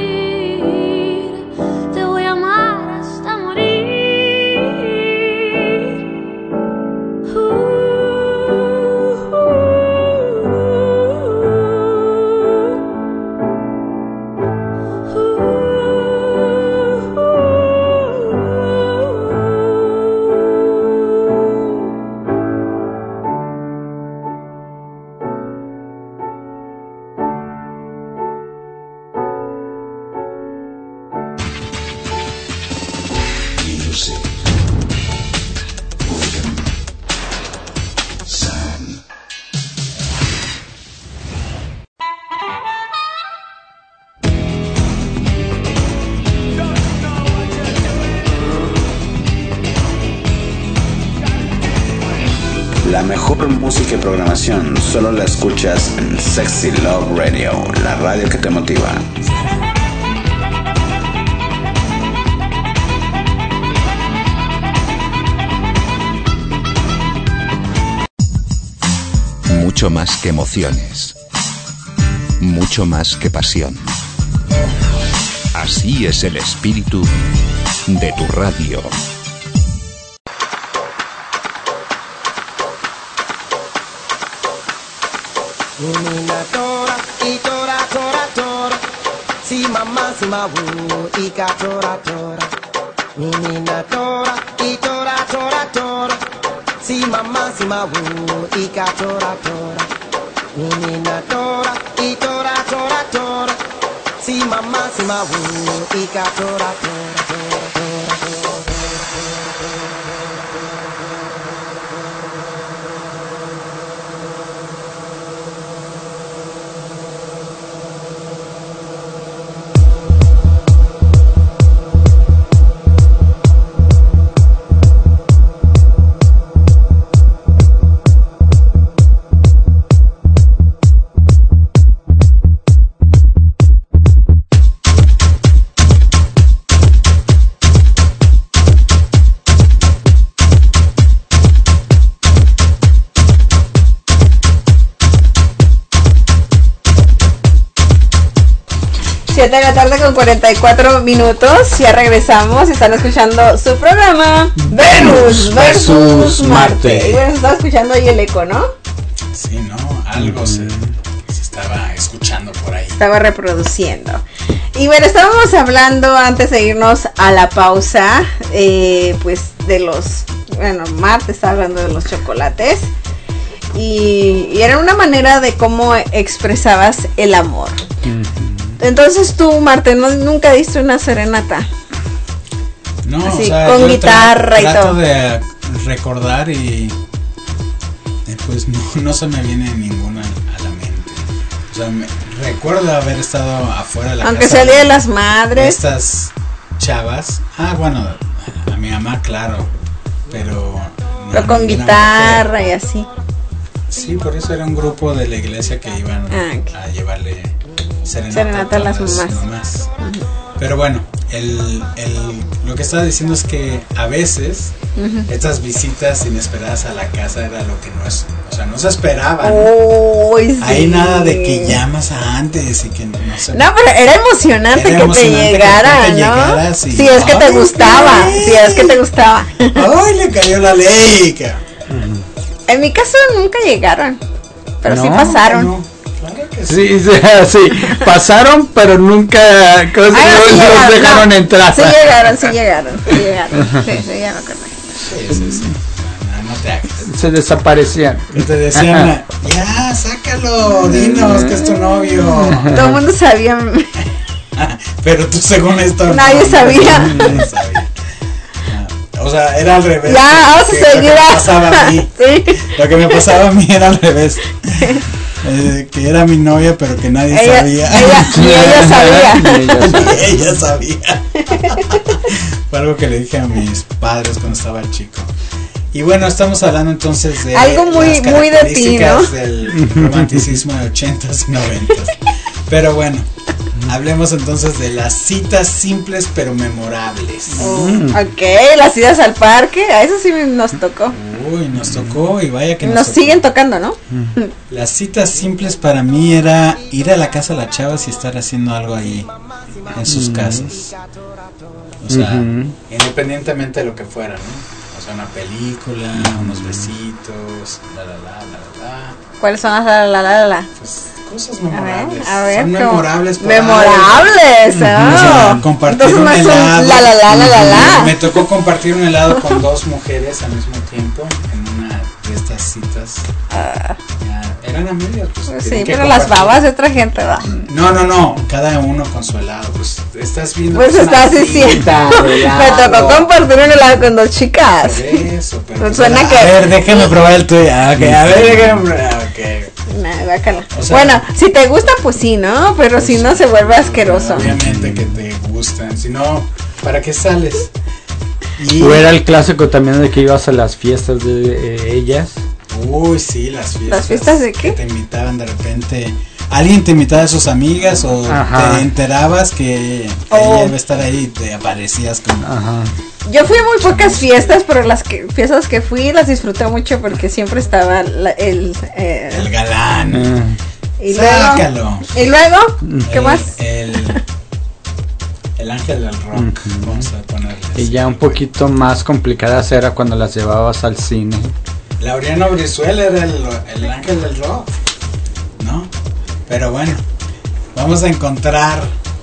La mejor música y programación solo la escuchas en Sexy Love Radio, la radio que te motiva. Mucho más que emociones, mucho más que pasión. Así es el espíritu de tu radio. Menina tora, y tora, tora, tora. Si mamá, si ma wu, y ka tora, tora. Menina tora, y tora, tora, tora. Si mamá, si ma wu, y ka tora, tora. Menina tora, y tora, tora, tora. Si mamá, si ma wu, y ka tora, tora, tora, tora, tora. siete de la tarde con cuarenta y cuatro minutos. Ya regresamos y están escuchando su programa Venus versus Marte. Y bueno, se estaba escuchando ahí el eco, ¿no? Sí, ¿no? Algo se, se estaba escuchando por ahí. Estaba reproduciendo. Y bueno, estábamos hablando antes de irnos a la pausa, eh, pues de los, bueno, Marte está hablando de los chocolates. Y, y era una manera de cómo expresabas el amor. Uh-huh. Entonces tú, Marte, ¿no, nunca diste una serenata? No, así, o sea, con yo guitarra tra- y todo. Trato de recordar y eh, pues no, no se me viene ninguna a la mente. O sea, me, recuerdo haber estado afuera de la Aunque casa. sea el Día de las Madres. Estas chavas. Ah, bueno, a mi mamá, claro. Pero... Pero con guitarra mujer. Y así. Sí, por eso era un grupo de la iglesia que iban ah, okay. a llevarle serenata, serenata a las mamás. mamás. Uh-huh. Pero bueno, el, el, lo que estaba diciendo es que a veces uh-huh. estas visitas inesperadas a la casa era lo que no es, o sea, no se esperaban. Oh, sí. Hay nada de que llamas a antes y que no sé. No, pero era emocionante, era que, emocionante te llegara, que te llegara, ¿no? Si es que te gustaba, si es que te gustaba. Ay, le cayó la ley. Uh-huh. En mi caso nunca llegaron, pero no, sí pasaron. No, claro que sí. Sí, sí, sí, pasaron, pero nunca cosas, Ay, no, sí los llegaron, dejaron no, entrar. Sí llegaron, sí llegaron, sí llegaron. Sí, sí, ya me acordé. Sí, sí, sí. No, no te hagas. Se desaparecían. Y te decían, ya, sácalo, dinos que es tu novio. Todo el mundo sabía. Pero tú según esto. Nadie no, sabía. Nadie sabía. O sea, era al revés. Ya, vamos a seguir. Lo que me pasaba a mí, sí. Lo que me pasaba a mí era al revés. Eh, que era mi novia, pero que nadie ella, sabía. Ella, y ella sabía. Y ella sabía. Fue algo que le dije a mis padres cuando estaba chico. Y bueno, estamos hablando entonces de algo muy, las muy de ti, ¿no? Del romanticismo de ochentas y noventas. Pero bueno, hablemos entonces de las citas simples pero memorables. Oh, ok, las citas al parque, a eso sí nos tocó. Uy, nos tocó y vaya que nos, nos tocó. siguen tocando, ¿no? Las citas simples para mí era ir a la casa de las chavas y estar haciendo algo ahí en sus uh-huh. casas. O sea, uh-huh. independientemente de lo que fuera, ¿no? O sea, una película, unos besitos, la la la la la. ¿Cuáles son las la la la la la? Pues cosas memorables. A ver, a ver, son memorables. Memorables, ¿no? O sea, compartir entonces un helado. La la la la la la. Me tocó compartir un helado con dos mujeres al mismo tiempo en una de estas citas. Uh, ya, eran amigas, pues. Sí, pero las babas de otra gente, va. No, no, no, cada uno con su helado. Pues estás viendo. Pues estás diciendo. Me tocó compartir un helado con dos chicas. Eso, pero. Pues suena a que. A ver, déjame probar el tuyo. Okay, a ver, déjame probar. Okay. Nah, bácala. O sea, bueno, si te gusta, pues sí, ¿no? Pero pues si no, se vuelve asqueroso. Obviamente que te gustan. Si no, ¿para qué sales? Y o era el clásico también de que ibas a las fiestas de eh, ellas. Uy, sí, las fiestas. ¿Las fiestas de qué? Que te invitaban de repente. Alguien te invitaba a sus amigas o Ajá. te enterabas que, que oh. ella iba a estar ahí y te aparecías como. Ajá. Yo fui a muy pocas fiestas, pero las que, fiestas que fui las disfruté mucho porque siempre estaba la, el... Eh, el galán. Uh. Y Sácalo. Luego, ¿Y luego? ¿Qué el, más? El, el ángel del rock. Uh-huh. Vamos a ponerle Y ya un poquito más complicadas era cuando las llevabas al cine. Laureano Brizuela era el, el ángel del rock, ¿no? Pero bueno, vamos a encontrar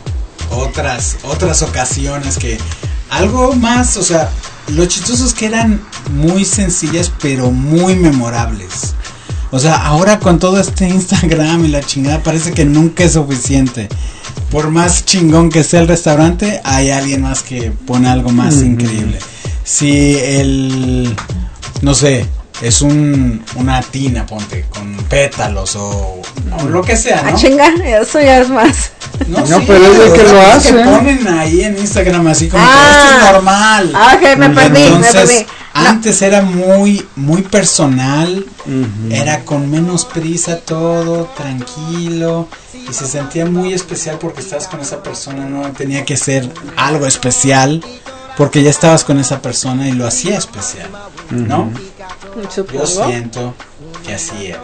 otras otras ocasiones que algo más, o sea, lo chistoso es que eran muy sencillas pero muy memorables. O sea, ahora con todo este Instagram y la chingada parece que nunca es suficiente. Por más chingón que sea el restaurante, hay alguien más que pone algo más mm-hmm. increíble. Si el, no sé, es un una tina, ponte, con pétalos o, o lo que sea, ¿no? Ah, chinga, eso ya es más. No, no sí, pero es de que lo hacen. Que ponen ahí en Instagram así como ah, que esto es normal. Ah, ok, me perdí, Entonces, me perdí. No. Antes era muy, muy personal, uh-huh. era con menos prisa todo, tranquilo, y se sentía muy especial porque estabas con esa persona, no tenía que ser algo especial, porque ya estabas con esa persona y lo hacía especial, ¿no? Uh-huh. Yo siento que así era.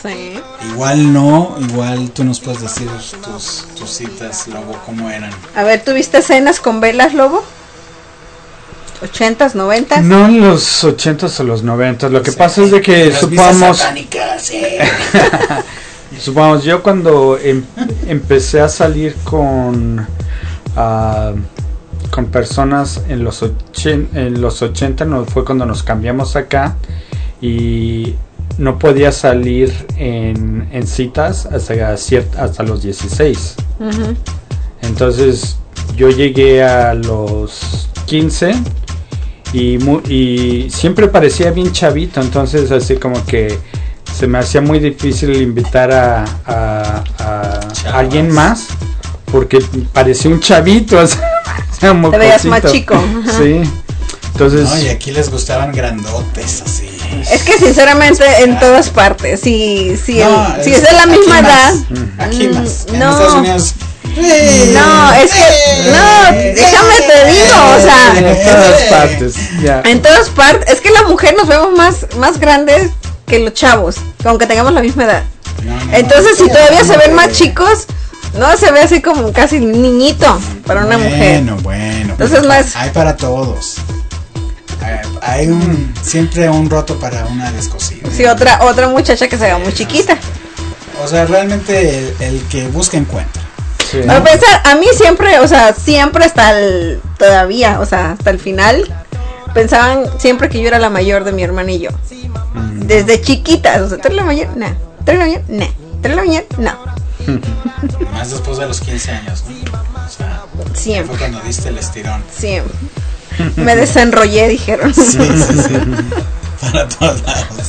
Sí. Igual no, igual tú nos puedes decir tus, tus citas, Lobo, cómo eran. A ver, ¿tuviste cenas con velas, Lobo? ¿ochentas, noventas? No en los ochentas o los noventas. Lo que Sí. pasa es de que Las supongamos, visas satánicas, sí. supongamos yo cuando em- empecé a salir con ah, con personas en los ochen- en los ochenta, no fue cuando nos cambiamos acá y no podía salir en, en citas hasta ciert- hasta los dieciséis. Uh-huh. Entonces yo llegué a los quince y, mu- y siempre parecía bien chavito, entonces así como que se me hacía muy difícil invitar a, a, a Chavas. alguien más porque parecía un chavito, o sea, parecía un Te veías mocosito. más chico. Ajá. Sí, entonces No, y aquí les gustaban grandotes, así. Es que sinceramente en todas partes, si, si, No, el- si es de la aquí misma más, edad, Aquí mm, más. En no. Estados Unidos. No, es que, no, déjame te digo, o en sea, todas partes, ya. en todas partes, es que la mujer nos vemos más, más grandes que los chavos, aunque tengamos la misma edad. No, no, Entonces, si no, todavía se ven no, más chicos, no se ve así como casi niñito para una mujer. Bueno, bueno. Entonces, no es- Hay para todos. Hay, hay un siempre un roto para una descosida. Sí, otra, otra muchacha que se vea muy chiquita. O sea, realmente el, el que busca encuentra. Sí. Para pensar, a mí siempre, o sea, siempre hasta el, todavía, o sea, hasta el final, pensaban siempre que yo era la mayor de mi hermana y yo. Desde chiquitas, o sea, ¿tú eres la mayor? No. ¿Tú eres la mayor? No. ¿Tú eres la mayor? No. Más después de los quince años, ¿no? O sea, Siempre, fue cuando diste el estirón. siempre. Me desenrollé, dijeron. Sí, sí, sí. Para todos lados.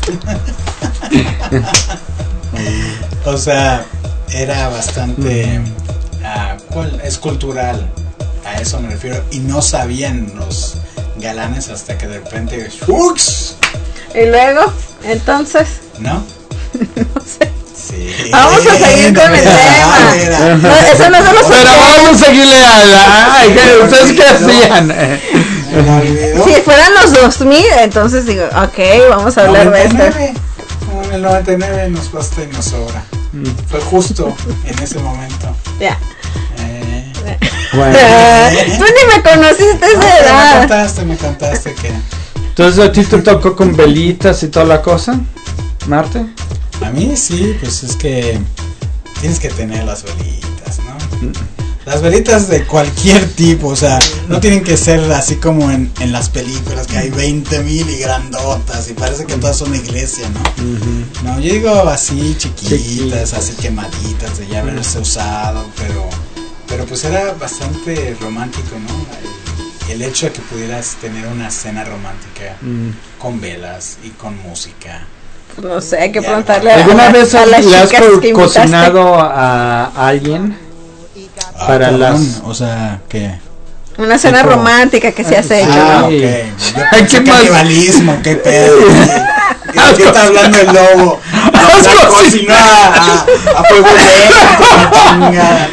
O sea, era bastante. ah, ¿cuál? Es cultural. A eso me refiero. Y no sabían los galanes hasta que de repente. ¡Ux! Y luego, entonces, ¿No? no sé. Sí. Vamos a seguir con el Ah, tema. mira. No, eso no se los Pero vamos a seguirle a la... Ay, ¿qué- ¿ustedes qué hacían? Me lo olvidó. Si fueran los dos mil, entonces digo, ok, vamos a hablar de esto. noventa y nueve. No, en el noventa y nueve nos basta y nos sobra. Fue justo en ese momento. Ya. Eh, Bueno, Tú ni me conociste a esa me edad. contaste, me contaste que entonces a ti te tocó con velitas y toda la cosa, Marte. a mí sí, pues es que tienes que tener las velitas, ¿no? Las velitas de cualquier tipo, o sea, no tienen que ser así como en, en las películas que hay veinte mil y grandotas y parece que todas son iglesia, ¿no? No, yo digo así chiquitas, Chiquitas. así quemaditas de ya haberse usado, pero pero pues era bastante romántico, ¿no? El, el hecho de que pudieras tener una cena romántica Mm. con velas y con música. No sé, hay que Ya, preguntarle a, ¿Alguna a- vez a las le has chicas co- que invitaste. cocinado a alguien? Ah, Para cabrón, las- o sea, que Una cena tipo- romántica que se hace hecho, ah, ¿no? ok. Sí. Yo Ay, pensé ¿qué más? canibalismo, qué pedo. ¿Qué, qué está hablando el lobo? Has La cocinado. cocinó a, a, a fuego lento, chingada.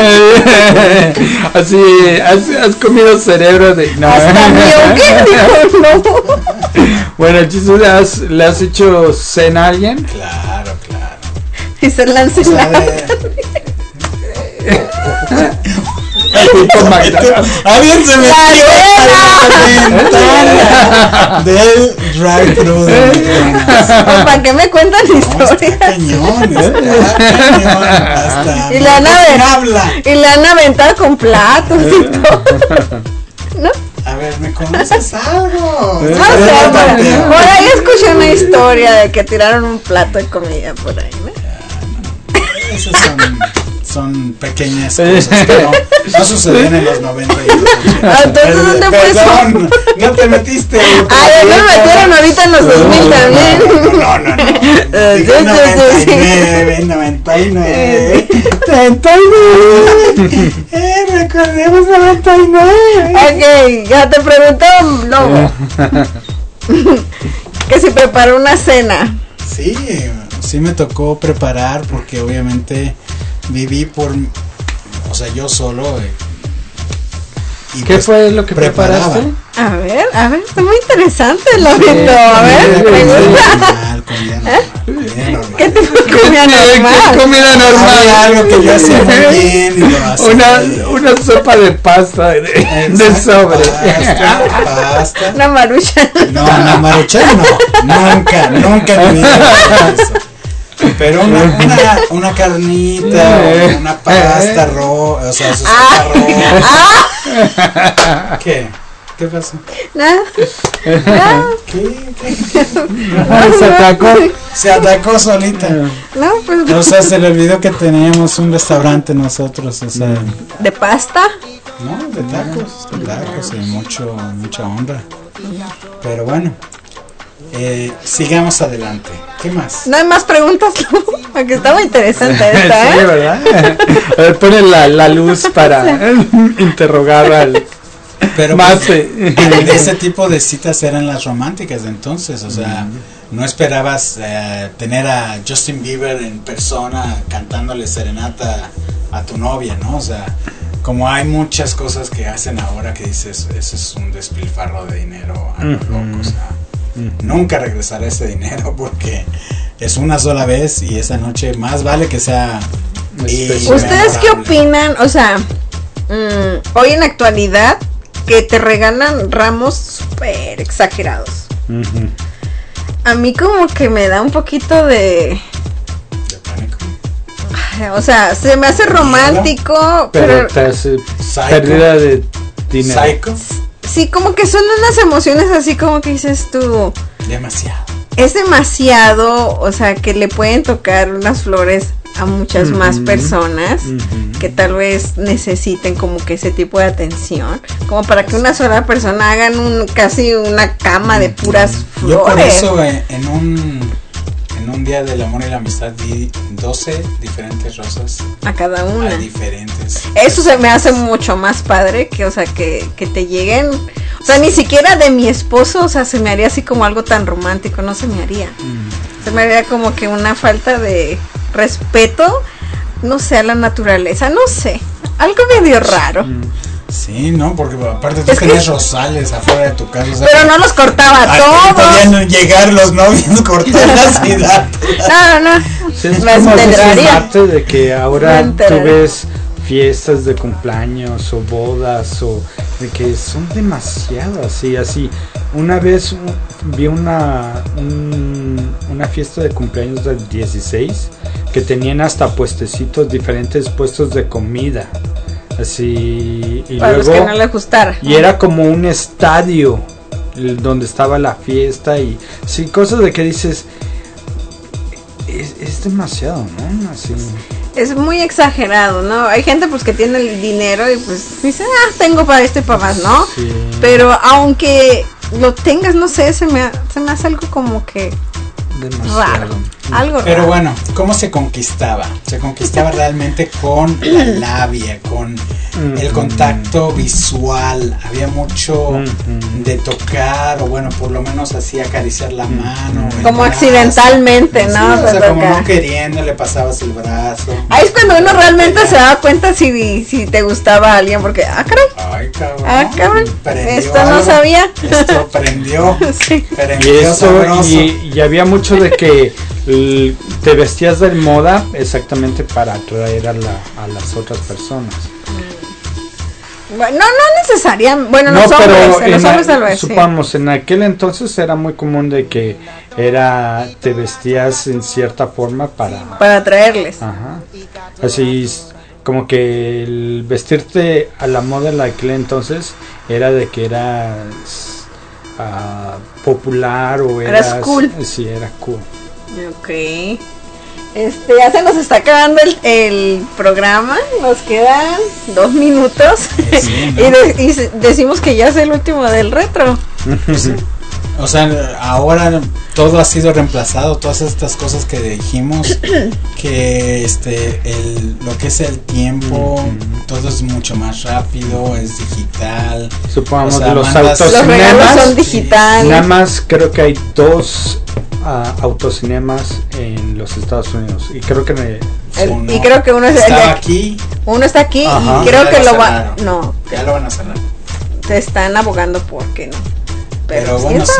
Así, has, has comido cerebro de... No. Hasta mi hoguera, dijo, no. Bueno, el chiste, ¿le has, ¿le has hecho cena a alguien? Claro, claro. Y se lanza O sea, la... de- Tipo McDonald's. Alguien se metió a la ventana del drive-thru de McDonald's. ¿Para qué me cuentan No, está historias? cañón, está cañón. Hasta Y le han no aventado, habla. y le han aventado con platos y todo. ¿No? A ver, ¿me conoces algo? No sé, por, por ahí escuché una historia de que tiraron un plato de comida por ahí, ¿no? Esas son, son pequeñas cosas que no, no sucedían en los noventa y los ochenta. Ah, entonces, ¿dónde fue eso? Perdón, no te metiste. Ay, no me metieron ahorita en los dos mil también. No, no, no. Eh, Dije sí, sí, sí, sí. noventa y nueve, noventa y nueve. noventa y nueve. Eh, recordemos noventa y nueve. Ok, ya te preguntó, Lobo. Que si preparó una cena. Sí, sí me tocó preparar porque obviamente viví por, o sea, yo solo. eh, y ¿Qué pues fue lo que preparaba. preparaste? A ver, a ver, está muy interesante el Sí, hábito. A ver, sí, me sí. gusta. Con comida normal. Comida normal. ¿Qué tipo de comida normal? ¿Qué comida normal? Había algo que yo hacía muy bien. Y lo hacía. Una, una sopa de pasta de, de sobre. Pasta, pasta. Una marucha. No, una marucha no. Nunca, nunca en mi vida he hecho eso. Pero una, una, una carnita, una pasta roja, o sea, eso es Ah. roja. ¿Qué? ¿Qué pasó? Nada. Nada. ¿Qué? ¿Qué? Se atacó. Se atacó solita. No, pues. O sea, se le olvidó que teníamos un restaurante nosotros, o sea. ¿De pasta? No, de tacos, de tacos y mucho, mucha honra. Pero bueno, eh, sigamos adelante. ¿Qué más? No hay más preguntas, ¿no? Porque estaba interesante esta, ¿eh? Sí, ¿verdad? A ver, pone la, la luz para interrogar al... Pero más pues, de ese tipo de citas eran las románticas de entonces, o sea, no esperabas eh, tener a Justin Bieber en persona cantándole serenata a tu novia, ¿no? O sea, como hay muchas cosas que hacen ahora que dices, eso es un despilfarro de dinero a lo loco, o sea, nunca regresará ese dinero porque es una sola vez y esa noche más vale que sea. ¿Ustedes qué opinan? O sea, mmm, hoy en la actualidad que te regalan ramos súper exagerados. Uh-huh. A mí como que me da un poquito de... ¿De pánico? O sea, se me hace romántico, pero... Pero te hace pérdida de dinero. ¿Psycho? Sí, como que son unas emociones así como que dices tú... Demasiado. Es demasiado, o sea, que le pueden tocar unas flores a muchas uh-huh. más personas uh-huh. que tal vez necesiten como que ese tipo de atención, como para que una sola persona hagan un casi una cama de puras flores. Yo por eso eh, en un en un día del amor y la amistad di doce diferentes rosas a cada una. A diferentes. Eso se me hace mucho más padre que, o sea, que, que te lleguen, o sea, ni siquiera de mi esposo, o sea, se me haría así como algo tan romántico, no se me haría. Mm. Se me haría como que una falta de respeto, no sé, a la naturaleza, no sé, algo medio raro. Sí, no, porque aparte tú es tenías que... rosales afuera de tu casa, o sea, pero no los cortaba todos. Podían llegar los novios, cortarlas y dar. No, no, no. Sí, es me como ese de que ahora tú ves fiestas de cumpleaños o bodas o de que son demasiado así, así. Una vez vi una un, una fiesta de cumpleaños del dieciséis que tenían hasta puestecitos, diferentes puestos de comida, así, y para luego los que no les gustara. Y era como un estadio donde estaba la fiesta y sí, cosas de que dices es, es demasiado, ¿no? Así. Es muy exagerado, ¿no? Hay gente pues que tiene el dinero y pues dice, ah, tengo para esto y para más, ¿no? Sí. Pero aunque lo tengas, no sé, se me, se me hace algo como que demasiado raro, algo pero raro. Bueno, ¿cómo se conquistaba? Se conquistaba realmente con la labia, con mm-hmm. el contacto visual. Había mucho mm-hmm. de tocar, o bueno, por lo menos así acariciar la mano. Como accidentalmente, brazo. ¿no? Sí, o sea, como no queriendo, le pasabas el brazo. Ahí es cuando uno realmente se daba cuenta si, si te gustaba a alguien, porque, ah, caray. Ay, cabrón. Ah, cabrón. Esto no algo. sabía. Esto prendió. Sí. Prendió y eso, y, y había mucho de que l, te vestías de moda exactamente para atraer a, la, a las otras personas. Bueno, no, no necesariamente. Bueno, no, los hombres, pero los en hombres a, lo es, supamos, sí. En aquel entonces era muy común de que era te vestías en cierta forma para para atraerles. Ajá. Así como que el vestirte a la moda en aquel entonces era de que eras uh, popular o eras, eras cool. Sí, era cool. Ok. Este, ya se nos está acabando el, el programa, nos quedan dos minutos sí, ¿no? y, de, y decimos que ya es el último del retro. Sí. O sea, ahora todo ha sido reemplazado, todas estas cosas que dijimos, que este, el, lo que es el tiempo, mm-hmm. todo es mucho más rápido, es digital. Supongamos o sea, los mandas, autocinemas son digitales. Nada más creo que hay dos uh, autocinemas en los Estados Unidos y creo que me, el, uno, y creo que uno es está el, aquí. Uno está aquí. Ajá. Y creo que lo va, no, ya lo van a cerrar. Te están abogando porque no. Pero, pero bueno, sí,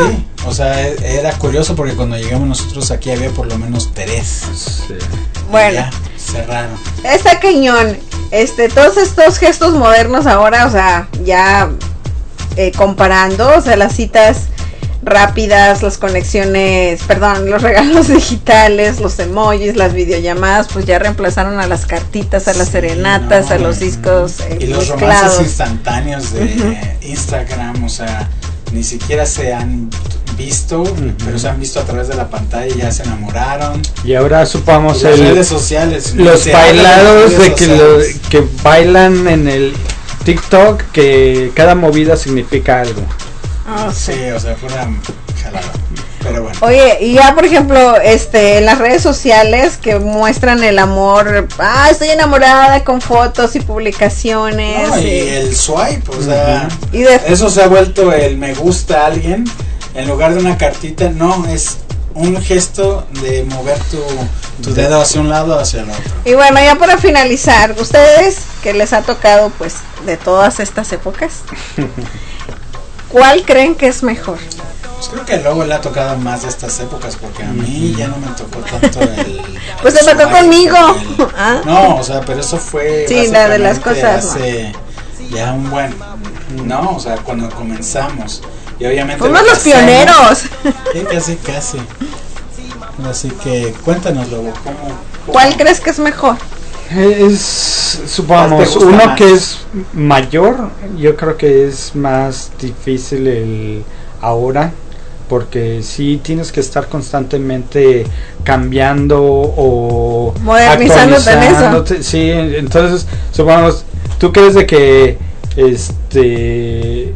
O sea, era curioso porque cuando llegamos nosotros aquí había por lo menos tres. Sí. Bueno, ya, cerraron. Está cañón. Este, todos estos gestos modernos ahora, o sea, ya eh, comparando, o sea, las citas rápidas, las conexiones, perdón, los regalos digitales, los emojis, las videollamadas, pues ya reemplazaron a las cartitas, a las Sí, serenatas, no, a los discos eh, y los mezclados. romances instantáneos de uh-huh. Instagram, o sea, ni siquiera se han visto, uh-huh. pero se han visto a través de la pantalla y ya se enamoraron. Y ahora supongamos las el, redes sociales, los bailados de que, lo, que bailan en el TikTok, que cada movida significa algo. Oh, sí, sí, o sea, fue una jalada. Pero bueno. Oye, y ya por ejemplo, este, en las redes sociales que muestran el amor, ah, estoy enamorada, con fotos y publicaciones. No, y, y el swipe, o sea, y de... eso se ha vuelto el me gusta a alguien, en lugar de una cartita, no, es un gesto de mover tu, tu dedo hacia un lado o hacia el otro. Y bueno, ya para finalizar, ustedes que les ha tocado pues de todas estas épocas, ¿cuál creen que es mejor? Pues creo que luego le ha tocado más de estas épocas, porque a mí ya no me tocó tanto el... Pues se tocó conmigo. El, ¿Ah? No, o sea, pero eso fue... Sí, la de las cosas. Hace ¿no? ya un buen... No, o sea, cuando comenzamos. Y obviamente... Fuimos los pioneros. Sí, casi, casi. Así que cuéntanos, Lobo, ¿cómo, cómo? ¿Cuál crees que es mejor? Es, supongamos, uno más? que es mayor, yo creo que es más difícil el ahora, porque sí tienes que estar constantemente cambiando o modernizándote en eso. Sí, entonces, supongamos, tú crees de que este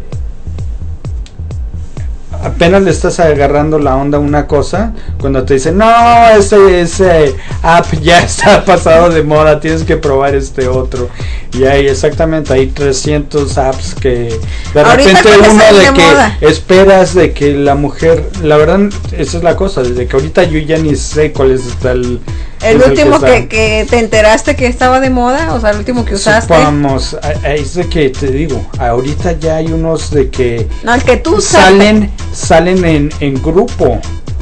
apenas le estás agarrando la onda a una cosa, cuando te dicen, no, ese, ese app ya está pasado de moda, tienes que probar este otro. Y hay exactamente, hay trescientos apps que de ahorita repente uno de, de que moda. esperas de que la mujer, la verdad, esa es la cosa, desde que ahorita yo ya ni sé cuál es el... El último el que, que, que te enteraste que estaba de moda, o sea, el último que usaste. Vamos, es de que te digo, ahorita ya hay unos de que no, el que tú salen sabes. salen en, en grupo.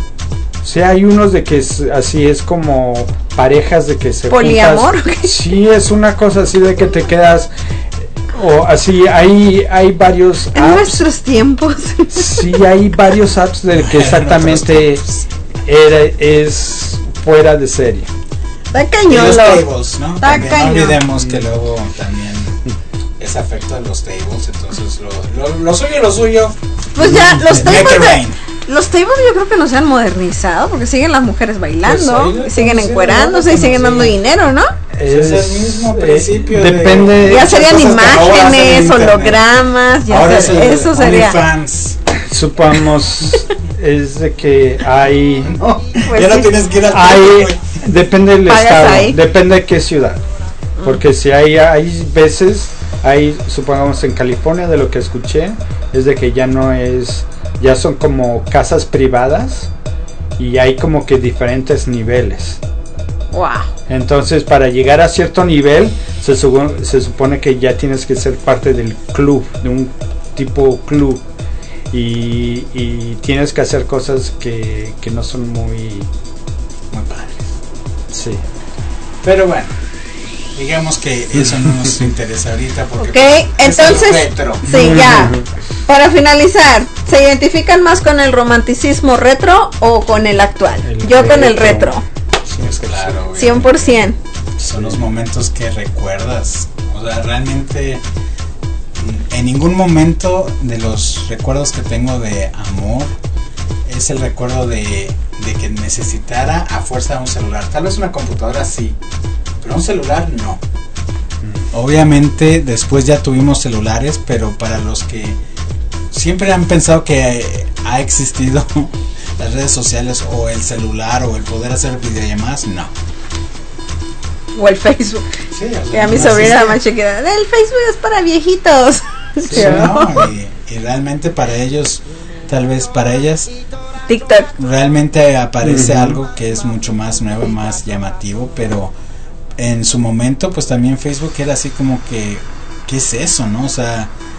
O sea, hay unos de que es, así es como parejas de que se poliamor. Juntas. Sí, es una cosa así de que te quedas o así hay hay varios en apps. Nuestros tiempos. Sí, hay varios apps de que exactamente era, es fuera de serie. Está cañón. Y los tables, ¿no? Está También cañón. No olvidemos que luego también es afecto a los tables, entonces lo, lo, lo suyo, lo suyo. Pues ya, los tables de, los tables yo creo que no se han modernizado, porque siguen las mujeres bailando, pues siguen encuerándose y siguen dando dinero, ¿no? Es, es el mismo principio. Eh, depende. De, ya serían imágenes, hologramas, ya ahora ser, es eso sería. Fans. Supongamos es de que hay no, pues ya sí. no tienes que ir a hay depende del estado, ahí. depende de qué ciudad, porque mm. si hay hay veces hay supongamos en California, de lo que escuché es de que ya no es, ya son como casas privadas y hay como que diferentes niveles. Wow. Entonces para llegar a cierto nivel se, supo, se supone que ya tienes que ser parte del club, de un tipo club. Y, y tienes que hacer cosas que, que no son muy muy padres. Sí. Pero bueno, digamos que eso no nos interesa ahorita porque okay, pues, entonces es retro. Sí, ya. Para finalizar, ¿se identifican más con el romanticismo retro o con el actual? El Yo retro. Con el retro. Sí, es claro. cien por ciento. Son los momentos que recuerdas. O sea, realmente en ningún momento de los recuerdos que tengo de amor es el recuerdo de, de que necesitara a fuerza un celular. Tal vez una computadora sí, pero un celular no. Obviamente después ya tuvimos celulares, pero para los que siempre han pensado que ha existido las redes sociales o el celular o el poder hacer videollamadas, no. O el Facebook. Sí, o sea, que a mi no sobrina más chiquita, el Facebook es para viejitos. Sí, ¿sí, no? y, y realmente para ellos, tal vez para ellas, TikTok. Realmente aparece uh-huh. algo que es mucho más nuevo, más llamativo, pero en su momento pues también Facebook era así como que, ¿qué es eso, no? O sea,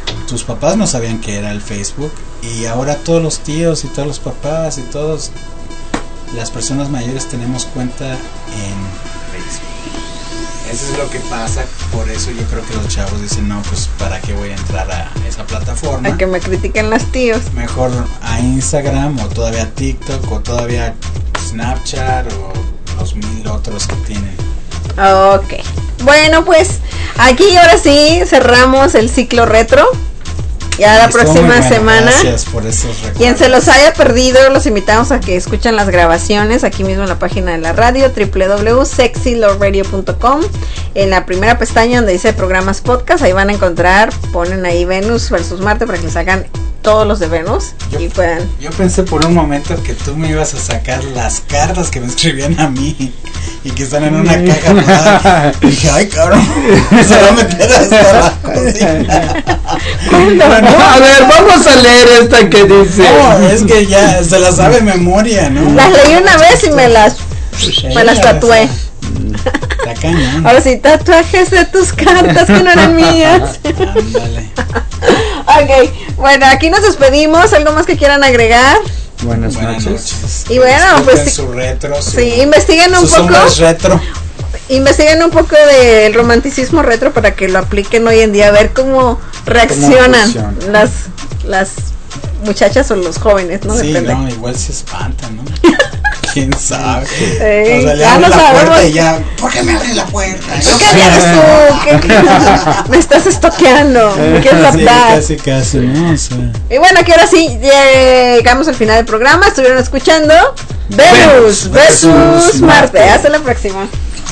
tus papás no sabían que era el Facebook, y ahora todos los tíos y todos los papás y todos las personas mayores tenemos cuenta en Facebook. Eso es lo que pasa, por eso yo creo que los chavos dicen, no, pues para qué voy a entrar a esa plataforma. A que me critiquen las tíos. Mejor a Instagram, o todavía TikTok, o todavía Snapchat, o los mil otros que tienen. Ok, bueno, pues aquí ahora sí cerramos el ciclo retro. Ya la Estuvo próxima muy bueno, semana, gracias por esos recuerdos. quien se los haya perdido, los invitamos a que escuchen las grabaciones aquí mismo en la página de la radio, doble u doble u doble u punto sexy love radio punto com. En la primera pestaña donde dice programas podcast, ahí van a encontrar, ponen ahí Venus versus Marte para que les hagan todos los de Venus yo, y puedan. Yo pensé por un momento que tú me ibas a sacar las cartas que me escribían a mí y que están en una caja dorada. Y dije, ay cabrón, se va a meter hasta la cocina. No, a ver, vamos a leer esta que dice. No, es que ya se la sabe de memoria, ¿no? Las leí una vez y me las me las tatué. Está cañón. Ahora sí, tatuajes de tus cartas que no eran mías. Ándale. Ok, bueno, aquí nos despedimos. ¿Algo más que quieran agregar? Buenas, Buenas noches. noches. Y bueno, Disfruten pues su retro, su, sí, investiguen un sus poco. hombres retro. Investiguen un poco del romanticismo retro para que lo apliquen hoy en día, a ver cómo reaccionan funciona. las las muchachas o los jóvenes, ¿no? Sí, Depende. no, igual se espantan, ¿no? ¿Quién sabe? Sí, O sea, le ya abren no la sabemos. puerta y ya, ¿por qué me abren la puerta? ¿Qué vienes tú? ¿Qué- qué- me estás estoqueando, me quieres Sí, raptar. casi, casi, ¿no? O sea, Y bueno, aquí ahora sí llegamos al final del programa. Estuvieron escuchando Venus versus Marte. Hasta la próxima.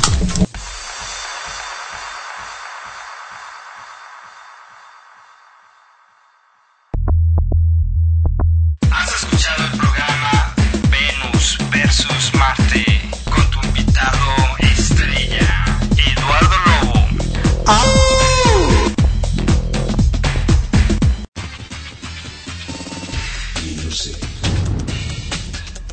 Has escuchado el programa Venus versus Marte con tu invitado estrella, Eduardo Lobo. Music.